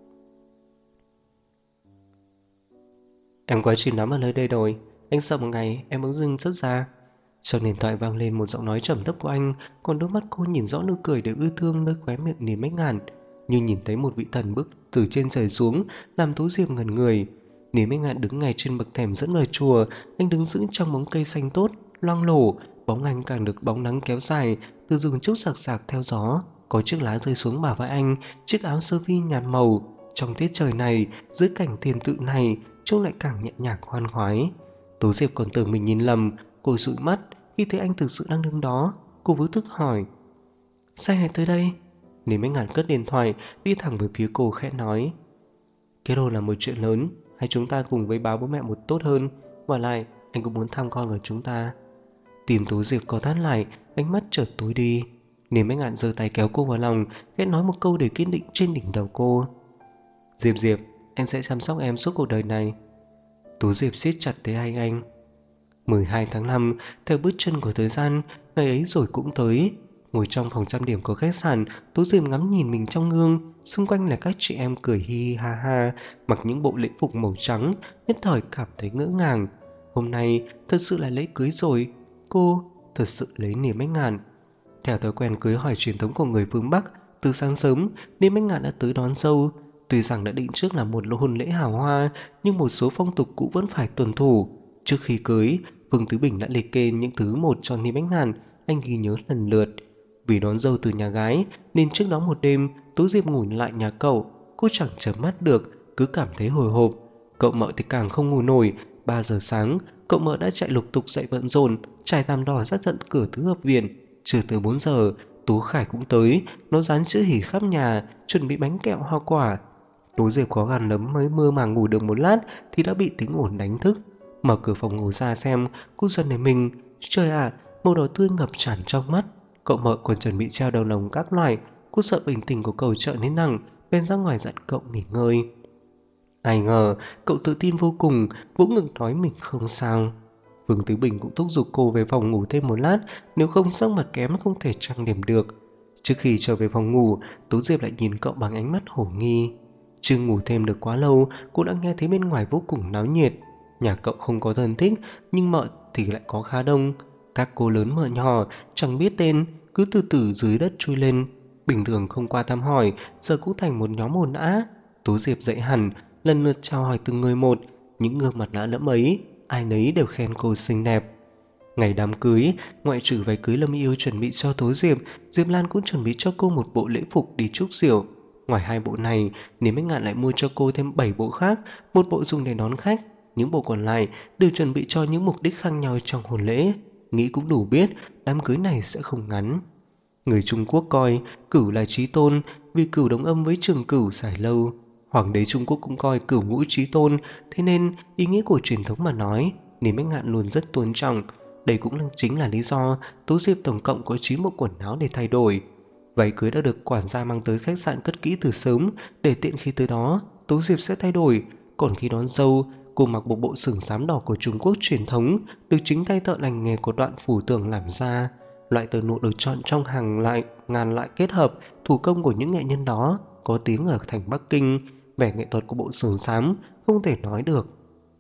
Em quá chìm đắm ở nơi đây rồi, anh sợ một ngày em bỗng dưng rớt ra. Trong điện thoại vang lên một giọng nói trầm thấp của anh, còn đôi mắt cô nhìn rõ nụ cười đầy yêu thương nơi khóe miệng Niềm Bách Ngạn, như nhìn thấy một vị thần bước từ trên trời xuống, làm Tố Diệp ngẩn người. Niềm Bách Ngạn đứng ngay trên bậc thềm dẫn vào chùa, anh đứng sững trong bóng cây xanh tốt, loang lổ, bóng anh càng được bóng nắng kéo dài, từ rừng trúc sạc sạc theo gió, có chiếc lá rơi xuống bả vai anh, chiếc áo sơ vi nhạt màu. Trong tiết trời này, dưới cảnh tiền tự này, trông lại càng nhẹ nhàng khoan khoái. Tố Diệp còn tưởng mình nhìn lầm, cô dụi mắt khi thấy anh thực sự đang đứng đó. Cô vô thức hỏi: sao anh lại tới đây? Niềm Bách Ngạn cất điện thoại, đi thẳng về phía cô khẽ nói: kết hôn là một chuyện lớn, hay chúng ta cùng với báo bố mẹ một tốt hơn. Và lại anh cũng muốn thăm con của chúng ta. Tim Tố Diệp co thắt lại, ánh mắt chợt tối đi. Niềm Bách Ngạn giơ tay kéo cô vào lòng, khẽ nói một câu để kiên định trên đỉnh đầu cô: Diệp Diệp, anh sẽ chăm sóc em suốt cuộc đời này. Tố Diệp siết chặt tay anh. 12 tháng 5, theo bước chân của thời gian, ngày ấy rồi cũng tới. Ngồi trong phòng trang điểm của khách sạn, Tố Diệp ngắm nhìn mình trong gương, xung quanh là các chị em cười hi hi ha ha, mặc những bộ lễ phục màu trắng, nhất thời cảm thấy ngỡ ngàng. Hôm nay thật sự là lễ cưới rồi, cô thật sự lấy Niềm Bách Ngạn. Theo thói quen cưới hỏi truyền thống của người phương Bắc, từ sáng sớm, Niềm Bách Ngạn đã tới đón dâu. Tuy rằng đã định trước là một hôn lễ hào hoa, nhưng một số phong tục cũ vẫn phải tuân thủ. Trước khi cưới, Vương Tứ Bình đã liệt kê những thứ một cho Niềm Bách Ngạn, anh ghi nhớ lần lượt. Vì đón dâu từ nhà gái nên trước đó một đêm, Tố Diệp ngủ lại nhà cậu. Cô chẳng chợp mắt được, cứ cảm thấy hồi hộp. Cậu Mợ thì càng không ngủ nổi. 3 giờ sáng, cậu Mợ đã chạy lục tục dậy bận rộn, trải thảm đỏ ra tận cửa tứ hợp viện. Chưa tới 4 giờ, Tú Khải cũng tới. Nó dán chữ hỉ khắp nhà, chuẩn bị bánh kẹo hoa quả. Tố Diệp khó khăn lắm mới mơ màng ngủ được một lát thì đã bị tiếng ồn đánh thức. Mở cửa phòng ngủ ra xem, cô giật nảy mình. Trời ạ, màu đỏ tươi ngập tràn trong mắt. Cậu Mợ còn chuẩn bị treo đầu lồng các loại. Cô sợ bệnh tình của cậu trở nên nặng, bên ra ngoài dặn cậu nghỉ ngơi. Ai ngờ cậu tự tin vô cùng, vỗ ngực nói mình không sao. Vương Tứ Bình cũng thúc giục cô về phòng ngủ thêm một lát, nếu không sắc mặt kém không thể trang điểm được. Trước khi trở về phòng ngủ, Tú Diệp lại nhìn cậu bằng ánh mắt hổ nghi. Chưa ngủ thêm được quá lâu, cô đã nghe thấy bên ngoài vô cùng náo nhiệt. Nhà cậu không có thân thích, nhưng Mợ thì lại có khá đông. Các cô lớn Mợ nhỏ, chẳng biết tên, cứ từ từ dưới đất chui lên. Bình thường không qua thăm hỏi, giờ cũng thành một nhóm ồn ào. Tú Diệp dậy hẳn, lần lượt chào hỏi từng người một. Những gương mặt lạ lẫm ấy, ai nấy đều khen cô xinh đẹp. Ngày đám cưới, ngoại trừ váy cưới Lâm Yêu chuẩn bị cho Tố Diệp, Diệp Lan cũng chuẩn bị cho cô một bộ lễ phục đi chúc diểu. Ngoài hai bộ này, Niềm Bách Ngạn lại mua cho cô thêm 7 bộ khác, một bộ dùng để đón khách. Những bộ còn lại đều chuẩn bị cho những mục đích khác nhau trong hôn lễ. Nghĩ cũng đủ biết đám cưới này sẽ không ngắn. Người Trung Quốc coi Cửu là chí tôn, vì Cửu đồng âm với Trường Cửu dài lâu. Hoàng đế Trung Quốc cũng coi Cửu ngũ chí tôn, thế nên ý nghĩa của truyền thống mà nói, Niềm Bách Ngạn luôn rất tôn trọng. Đây cũng chính là lý do Tố Diệp tổng cộng có 9 bộ quần áo để thay đổi. Váy cưới đã được quản gia mang tới khách sạn cất kỹ từ sớm, để tiện khi tới đó Tố Diệp sẽ thay đổi. Còn khi đón dâu, cô mặc một bộ sừng xám đỏ của Trung Quốc truyền thống, được chính tay thợ lành nghề của Đoạn Phủ Tường làm ra. Loại tơ nụ được chọn trong ngàn loại kết hợp thủ công của những nghệ nhân đó, có tiếng ở thành Bắc Kinh. Vẻ nghệ thuật của bộ sừng xám không thể nói được.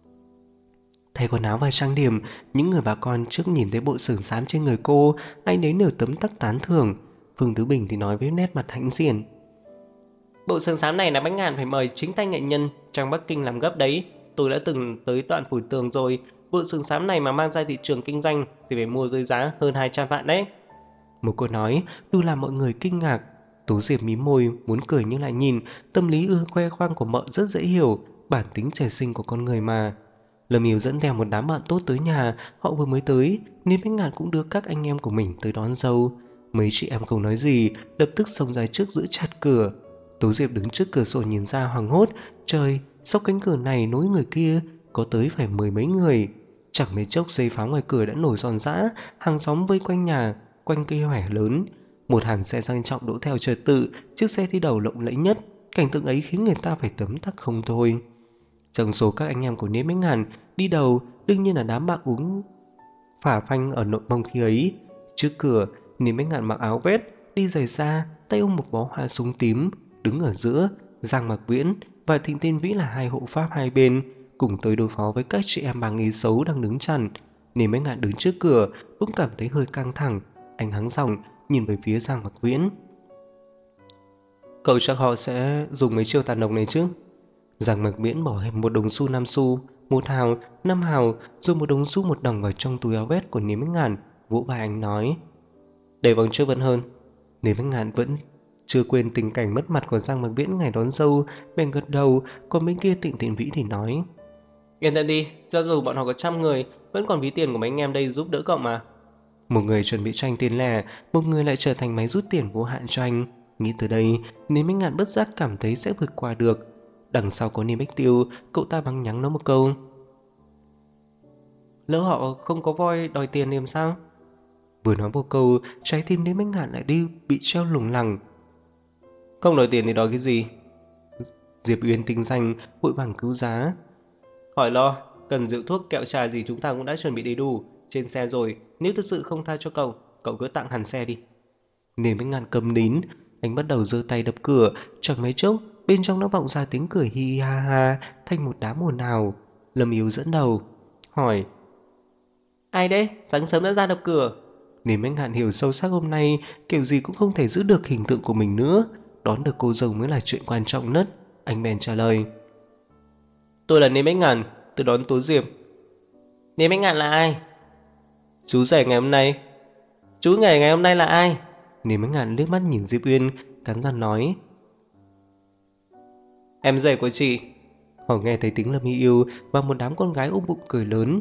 Thay quần áo và trang điểm, những người bà con trước nhìn thấy bộ sừng xám trên người cô, ai nấy đều tấm tắc tán thưởng. Vương Tứ Bình thì nói với nét mặt hãnh diện: Bộ sừng xám này là Bách Ngạn phải mời chính tay nghệ nhân trong Bắc Kinh làm gấp đấy. Tôi đã từng tới Đoạn Phủ Tường rồi. Bộ sừng xám này mà mang ra thị trường kinh doanh thì phải mua với giá hơn 200 vạn đấy. Một câu nói đủ làm mọi người kinh ngạc. Tú Diệp mím môi muốn cười nhưng lại nhìn, tâm lý khoe khoang của Mợ rất dễ hiểu, bản tính trời sinh của con người mà. Lâm Yêu dẫn theo một đám bạn tốt tới nhà, họ vừa mới tới nên Bách Ngạn cũng đưa các anh em của mình tới đón dâu. Mấy chị em không nói gì, lập tức xông ra trước giữ chặt cửa. Tố Diệp đứng trước cửa sổ nhìn ra hoảng hốt. Trời, sau cánh cửa này nối người kia có tới phải mười mấy người. Chẳng mấy chốc dây pháo ngoài cửa đã nổi giòn giã, hàng xóm vây quanh nhà, quanh cây hòe lớn. Một hàng xe sang trọng đỗ theo trật tự, chiếc xe thi đầu lộng lẫy nhất. Cảnh tượng ấy khiến người ta phải tấm tắc không thôi. Trong số các anh em của Niêm Bách Ngàn, đi đầu đương nhiên là đám bạn uống phả phanh ở nội mông khi ấy. Trước cửa, Niêm Bách Ngạn mặc áo vest, đi giày da, tay ôm một bó hoa súng tím. Đứng ở giữa, Giang Mặc Viễn và Thịnh Tiên Vĩ là hai hộ pháp hai bên, cùng tới đối phó với các chị em bà nghề xấu đang đứng chặn. Niêm Bách Ngạn đứng trước cửa cũng cảm thấy hơi căng thẳng. Anh hắng giọng nhìn về phía Giang Mặc Viễn. Cậu chắc họ sẽ dùng mấy chiêu tàn độc này chứ? Giang Mặc Viễn bỏ hết một đồng xu 5 xu, một hào, 5 hào, rồi một đồng xu 1 đồng vào trong túi áo vest của Niêm Bách Ngạn, vỗ vai anh nói: để vòng trước vẫn hơn. Niêm Bách Ngạn vẫn chưa quên tình cảnh mất mặt của Giang Mặc Viễn ngày đón dâu, bèn gật đầu. Còn bên kia Thịnh Tiên Vĩ thì nói: Yên tâm đi, cho dù bọn họ có 100 người, vẫn còn ví tiền của mấy anh em đây giúp đỡ cậu mà. Một người chuẩn bị cho anh tiền lẻ, một người lại trở thành máy rút tiền vô hạn cho anh. Nghĩ từ đây, Niêm Bách Ngạn bất giác cảm thấy sẽ vượt qua được. Đằng sau có Niêm Bách Tiêu, cậu ta bắn nhắng nó một câu: Lỡ họ không có voi đòi tiền thì làm sao? Vừa nói một câu, trái tim Niêm Bách Ngạn lại đi bị treo lủng lẳng. Không đòi tiền thì đòi cái gì? Diệp Uyên tinh danh vội vàng cứu giá: Hỏi lo, cần rượu thuốc kẹo trà gì chúng ta cũng đã chuẩn bị đầy đủ trên xe rồi, nếu thực sự không tha cho cậu, cậu cứ tặng hẳn xe đi. Niêm Bách Ngạn cầm nín, anh bắt đầu giơ tay đập cửa. Chẳng mấy chốc, bên trong nó vọng ra tiếng cười hi hi ha ha thành một đám ồn ào. Lâm Yếu dẫn đầu hỏi: Ai đấy, sáng sớm đã ra đập cửa? Niêm Bách Ngạn hiểu sâu sắc hôm nay kiểu gì cũng không thể giữ được hình tượng của mình nữa. Đón được cô dâu mới là chuyện quan trọng nhất. Anh bèn trả lời: Tôi là Niêm Bách Ngạn, tôi đón Tố Diệp. Niêm Bách Ngạn là ai? Chú rể ngày hôm nay. Chú rể ngày hôm nay là ai? Niêm Bách Ngạn liếc mắt nhìn Diệp Uyên, cắn răng nói: Em rể của chị. Họ nghe thấy tiếng Lâm Hy Yêu và một đám con gái ôm bụng cười lớn.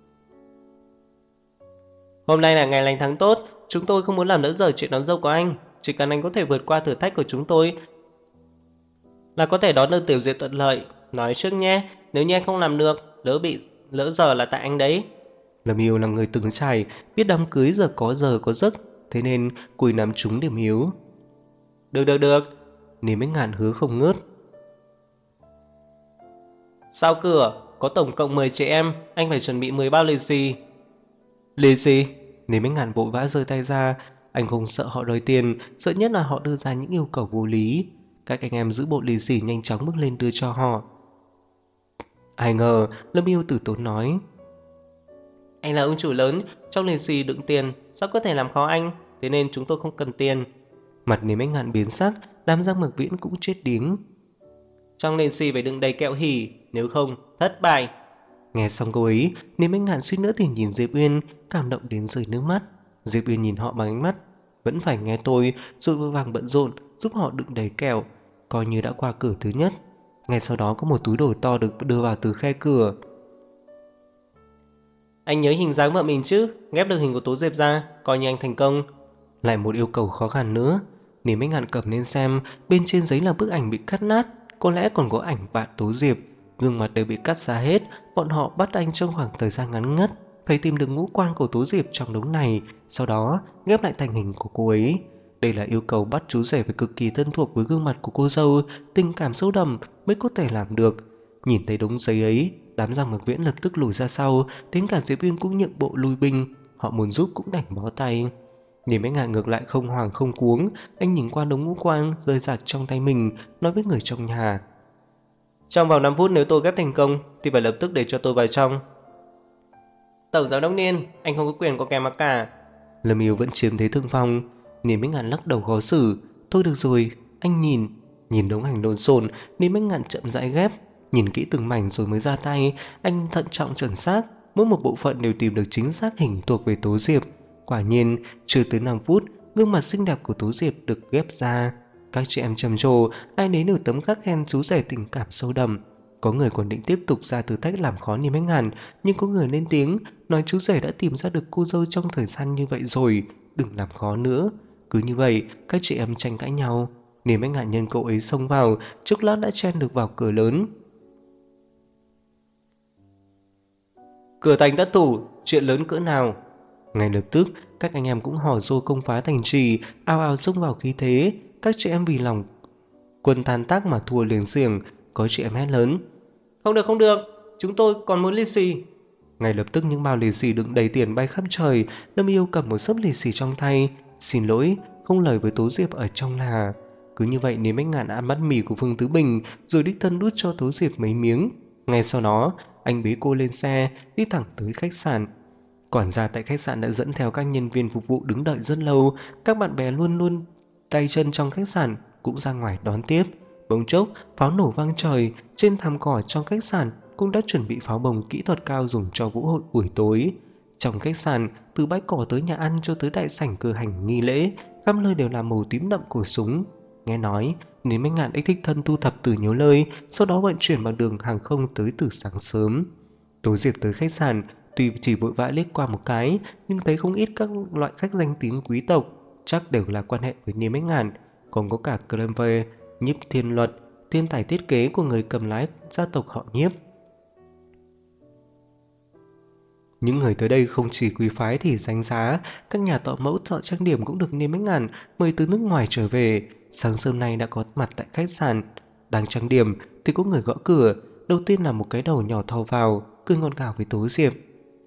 Hôm nay là ngày lành tháng tốt, chúng tôi không muốn làm lỡ dở chuyện đón dâu của anh. Chỉ cần anh có thể vượt qua thử thách của chúng tôi là có thể đón được tiểu diệp thuận lợi. Nói trước nhé, nếu như anh không làm được, lỡ giờ là tại anh đấy. Lâm Yêu là người từng trải, biết đám cưới giờ có giấc, thế nên cùi nắm trúng điểm yếu. Được. Niêm Bách Ngạn hứa không ngớt. Sau cửa, có tổng cộng 10 chị em, anh phải chuẩn bị 10 bao lì xì. Lì xì? Niêm Bách Ngạn vội vã giơ tay ra. Anh không sợ họ đòi tiền, sợ nhất là họ đưa ra những yêu cầu vô lý. Các anh em giữ bộ lì xì nhanh chóng bước lên đưa cho họ. Ai ngờ Lâm Yêu tử tốn nói: Anh là ông chủ lớn, trong lì xì đựng tiền, sao có thể làm khó anh, thế nên chúng tôi không cần tiền. Mặt Niêm Bách Ngạn biến sắc, đám Giang Mặc Viễn cũng chết điếng. Trong lì xì phải đựng đầy kẹo hỉ, nếu không, thất bại. Nghe xong câu ấy, Niêm Bách Ngạn suýt nữa thì nhìn Diệp Uyên, cảm động đến rơi nước mắt. Diệp Uyên nhìn họ bằng ánh mắt: vẫn phải nghe tôi, rồi vội vàng bận rộn giúp họ đựng đầy kẹo, coi như đã qua cửa thứ nhất. Ngay sau đó có một túi đồ to được đưa vào từ khe cửa. Anh nhớ hình dáng vợ mình chứ, ghép được hình của Tố Diệp ra, coi như anh thành công. Lại một yêu cầu khó khăn nữa. Niêm Bách Ngạn cầm lên xem, bên trên giấy là bức ảnh bị cắt nát, có lẽ còn có ảnh bạn Tố Diệp. Gương mặt đều bị cắt ra hết. Bọn họ bắt anh trong khoảng thời gian ngắn ngất, phải tìm được ngũ quan của Tố Diệp trong đống này, sau đó ghép lại thành hình của cô ấy. Đây là yêu cầu bắt chú rể phải cực kỳ thân thuộc với gương mặt của cô dâu, tình cảm sâu đậm mới có thể làm được. Nhìn thấy đống giấy ấy, đám Giang Mặc Viễn lập tức lùi ra sau, đến cả Diệp Uyên cũng nhượng bộ lui binh. Họ muốn giúp cũng đành bó tay. Niêm Bách Ngạn ngược lại không hoảng không cuống. Anh nhìn qua đống ngũ quan rơi rạc trong tay mình, nói với người trong nhà: Trong vòng 5 phút nếu tôi ghép thành công thì phải lập tức để cho tôi vào trong. Tổng giám đốc Niên, anh không có quyền có kèm mặc cả. Lâm Yêu vẫn chiếm thế thượng phong. Niêm Bách Ngạn lắc đầu khó xử: Thôi được rồi, anh nhìn đống ảnh lộn xộn. Niêm Bách Ngạn chậm rãi ghép, nhìn kỹ từng mảnh rồi mới ra tay. Anh thận trọng chuẩn xác, mỗi một bộ phận đều tìm được chính xác hình thuộc về Tố Diệp. Quả nhiên, chưa tới 5 phút, gương mặt xinh đẹp của Tố Diệp được ghép ra. Các chị em trầm trồ, ai nấy đều tấm khắc khen chú rể tình cảm sâu đậm. Có người còn định tiếp tục ra thử thách làm khó Niêm Bách Ngạn, nhưng có người lên tiếng nói chú rể đã tìm ra được cô dâu trong thời gian như vậy rồi, đừng làm khó nữa. Cứ như vậy, các chị em tranh cãi nhau. Niềm anh ngại nhân cậu ấy xông vào, chốc lát đã chen được vào cửa lớn. Cửa thành thất thủ, chuyện lớn cỡ nào? Ngay lập tức, các anh em cũng hò rô công phá thành trì, ào ào xông vào khí thế. Các chị em vì lòng quân tan tác mà thua liền xiềng, có chị em hét lớn. Không được, chúng tôi còn muốn lì xì. Ngay lập tức những bao lì xì đựng đầy tiền bay khắp trời. Lâm Yêu cầm một xấp lì xì trong tay, xin lỗi, không lời với Tố Diệp ở trong là. Cứ như vậy Niềm Anh Ngạn ăn bát mì của Phương Tứ Bình, rồi đích thân đút cho Tố Diệp mấy miếng. Ngay sau đó, anh bế cô lên xe, đi thẳng tới khách sạn. Quản gia tại khách sạn đã dẫn theo các nhân viên phục vụ đứng đợi rất lâu. Các bạn bè luôn luôn tay chân trong khách sạn cũng ra ngoài đón tiếp. Bỗng chốc, pháo nổ vang trời. Trên thảm cỏ trong khách sạn cũng đã chuẩn bị pháo bông kỹ thuật cao dùng cho vũ hội buổi tối. Trong khách sạn, từ bãi cỏ tới nhà ăn cho tới đại sảnh cử hành nghi lễ, khắp nơi đều là màu tím đậm của súng. Nghe nói, Niềm Anh Ngạn đã đích thân thu thập từ nhiều nơi, sau đó vận chuyển bằng đường hàng không tới từ sáng sớm. Tố Diệp tới khách sạn, tuy chỉ vội vã liếc qua một cái, nhưng thấy không ít các loại khách danh tiếng quý tộc, chắc đều là quan hệ với Niềm Anh Ngạn, còn có cả Clemve, Nhiếp Thiên Luật, thiên tài thiết kế của người cầm lái gia tộc họ Nhiếp. Những người tới đây không chỉ quý phái thì danh giá, các nhà tạo mẫu thợ trang điểm cũng được Niềm Anh Ngạn mời từ nước ngoài trở về. Sáng sớm nay đã có mặt tại khách sạn. Đang trang điểm thì có người gõ cửa. Đầu tiên là một cái đầu nhỏ thò vào, cười ngọt ngào với Tố Diệp.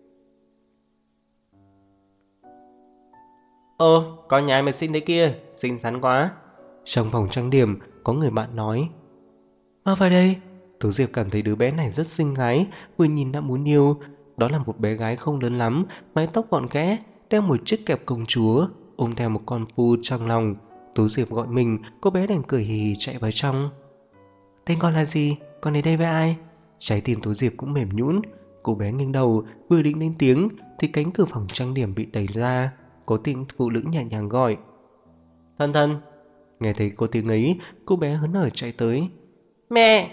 Con nhà ai mà xinh thế kia, xinh xắn quá. Trong phòng trang điểm, có người bạn nói. Mà vào đây. Tố Diệp cảm thấy đứa bé này rất xinh gái, vừa nhìn đã muốn yêu. Đó là một bé gái không lớn lắm, mái tóc gọn ghẽ, đeo một chiếc kẹp công chúa, ôm theo một con pu trong lòng. Tố Diệp gọi mình, cô bé đành cười hì hì chạy vào trong. Tên con là gì? Con đến đây với ai? Trái tim Tố Diệp cũng mềm nhũn. Cô bé nghiêng đầu, vừa định lên tiếng thì cánh cửa phòng trang điểm bị đẩy ra. Có tiếng phụ nữ nhẹ nhàng gọi. Thân thân. Nghe thấy cô tiếng ấy, cô bé hớn hở chạy tới. Mẹ!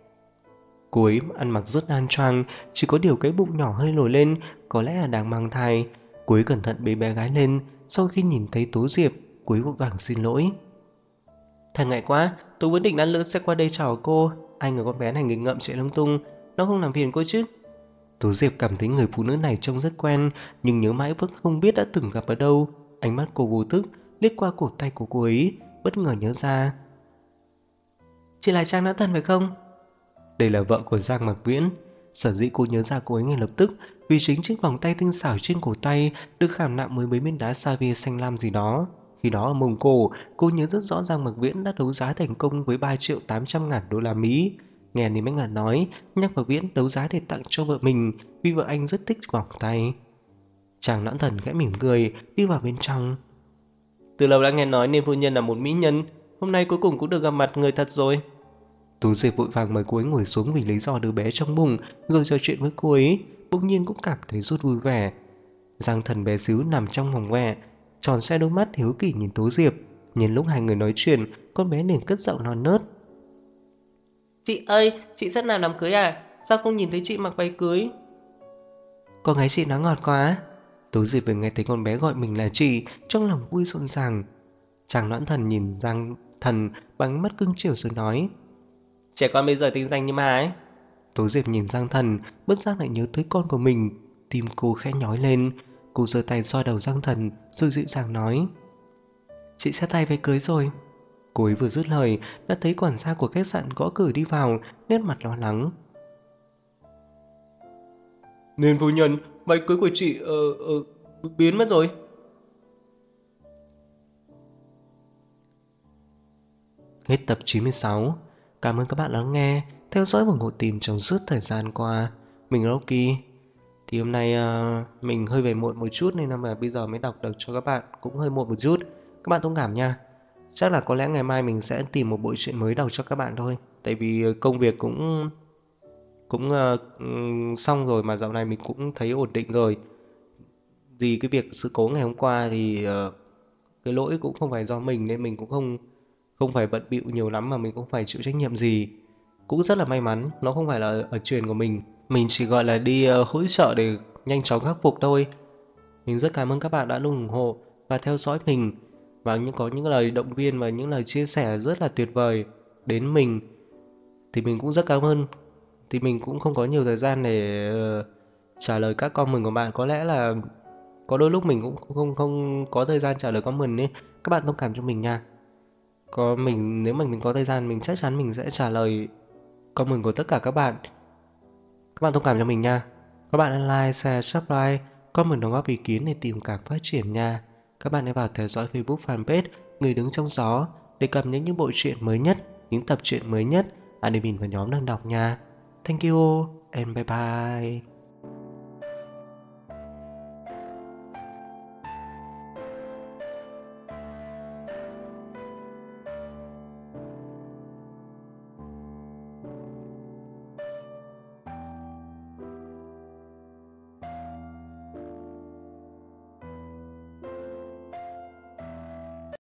Cô ấy ăn mặc rất an choàng, chỉ có điều cái bụng nhỏ hơi nổi lên, có lẽ là đang mang thai. Cô ấy cẩn thận bế bé gái lên, sau khi nhìn thấy Tố Diệp, cô ấy vội vàng xin lỗi. Thật ngại quá, tôi vốn định lát nữa sẽ qua đây chào cô. Anh ở con bé này nghịch ngợm chạy lung tung, nó không làm phiền cô chứ? Tố Diệp cảm thấy người phụ nữ này trông rất quen, nhưng nhớ mãi vẫn không biết đã từng gặp ở đâu. Ánh mắt cô vô thức liếc qua cổ tay của cô ấy, bất ngờ nhớ ra. Chị là Trang Đã Thần phải không? Đây là vợ của Giang Mặc Viễn. Sở dĩ cô nhớ ra cô ấy ngay lập tức vì chính chiếc vòng tay tinh xảo trên cổ tay được khảm nạm với mấy viên đá sapphire xanh lam gì đó. Khi đó ở Mông Cổ, cô nhớ rất rõ Giang Mặc Viễn đã đấu giá thành công với 3.800.000 đô la Mỹ. Nghe Niềm Anh Ngạn nói, nhắc vào Viễn đấu giá để tặng cho vợ mình vì vợ anh rất thích vòng tay. Chàng Noãn Thần khẽ mỉm cười đi vào bên trong. Từ lâu đã nghe nói Niêm phu nhân là một mỹ nhân, hôm nay cuối cùng cũng được gặp mặt người thật rồi. Tú Diệp vội vàng mời cô ấy ngồi xuống vì lý do đứa bé trong bụng, rồi trò chuyện với cô ấy, bỗng nhiên cũng cảm thấy rất vui vẻ. Giang Thần bé xíu nằm trong vòng vẹ, tròn xoe đôi mắt hiếu kỳ nhìn Tố Diệp. Nhìn lúc hai người nói chuyện, con bé liền cất giọng non nớt. Chị ơi, chị sắp làm đám cưới à? Sao không nhìn thấy chị mặc váy cưới? Con gái chị nói ngọt quá. Tố Diệp vừa nghe thấy con bé gọi mình là chị, trong lòng vui rộn ràng. Chàng Noãn Thần nhìn Giang Thần bằng mắt cưng chiều rồi nói. Trẻ con bây giờ tinh danh như ma ấy. Tố Diệp nhìn Giang Thần, bất giác lại nhớ tới con của mình. Tim cô khẽ nhói lên. Cô giơ tay xoa đầu Giang Thần rồi dịu dàng nói. Chị sẽ tay váy cưới rồi. Cô ấy vừa dứt lời đã thấy quản gia của khách sạn gõ cửa đi vào, nét mặt lo lắng. Nên phu nhân, váy cưới của chị biến mất rồi. Hết tập 96. Cảm ơn các bạn lắng nghe, theo dõi và ủng hộ tìm trong suốt thời gian qua. Mình là Rocky. Thì hôm nay mình hơi về muộn một chút nên là mà bây giờ mới đọc được cho các bạn, cũng hơi muộn một chút. Các bạn thông cảm nha. Chắc là có lẽ ngày mai mình sẽ tìm một bộ truyện mới đọc cho các bạn thôi. Tại vì công việc cũng xong rồi, mà dạo này mình cũng thấy ổn định rồi. Vì cái việc sự cố ngày hôm qua thì cái lỗi cũng không phải do mình, nên mình cũng không phải bận bịu nhiều lắm, mà mình cũng phải chịu trách nhiệm gì. Cũng rất là may mắn, nó không phải là ở truyền của mình chỉ gọi là đi hỗ trợ để nhanh chóng khắc phục thôi. Mình rất cảm ơn các bạn đã luôn ủng hộ và theo dõi mình. và có những lời động viên và những lời chia sẻ rất là tuyệt vời đến mình, thì mình cũng rất cảm ơn. Thì mình cũng không có nhiều thời gian để trả lời các comment của bạn, có lẽ là có đôi lúc mình cũng không có thời gian trả lời comment ấy, các bạn thông cảm cho mình nha. Nếu mà mình có thời gian mình chắc chắn mình sẽ trả lời comment của tất cả các bạn thông cảm cho mình nha. Các bạn hãy like, share, subscribe, comment đóng góp ý kiến để tìm cảm phát triển nha. Các bạn hãy vào theo dõi Facebook fanpage Người Đứng Trong Gió để cập nhật những bộ truyện mới nhất, những tập truyện mới nhất admin và nhóm đang đọc nha. Thank you and bye bye.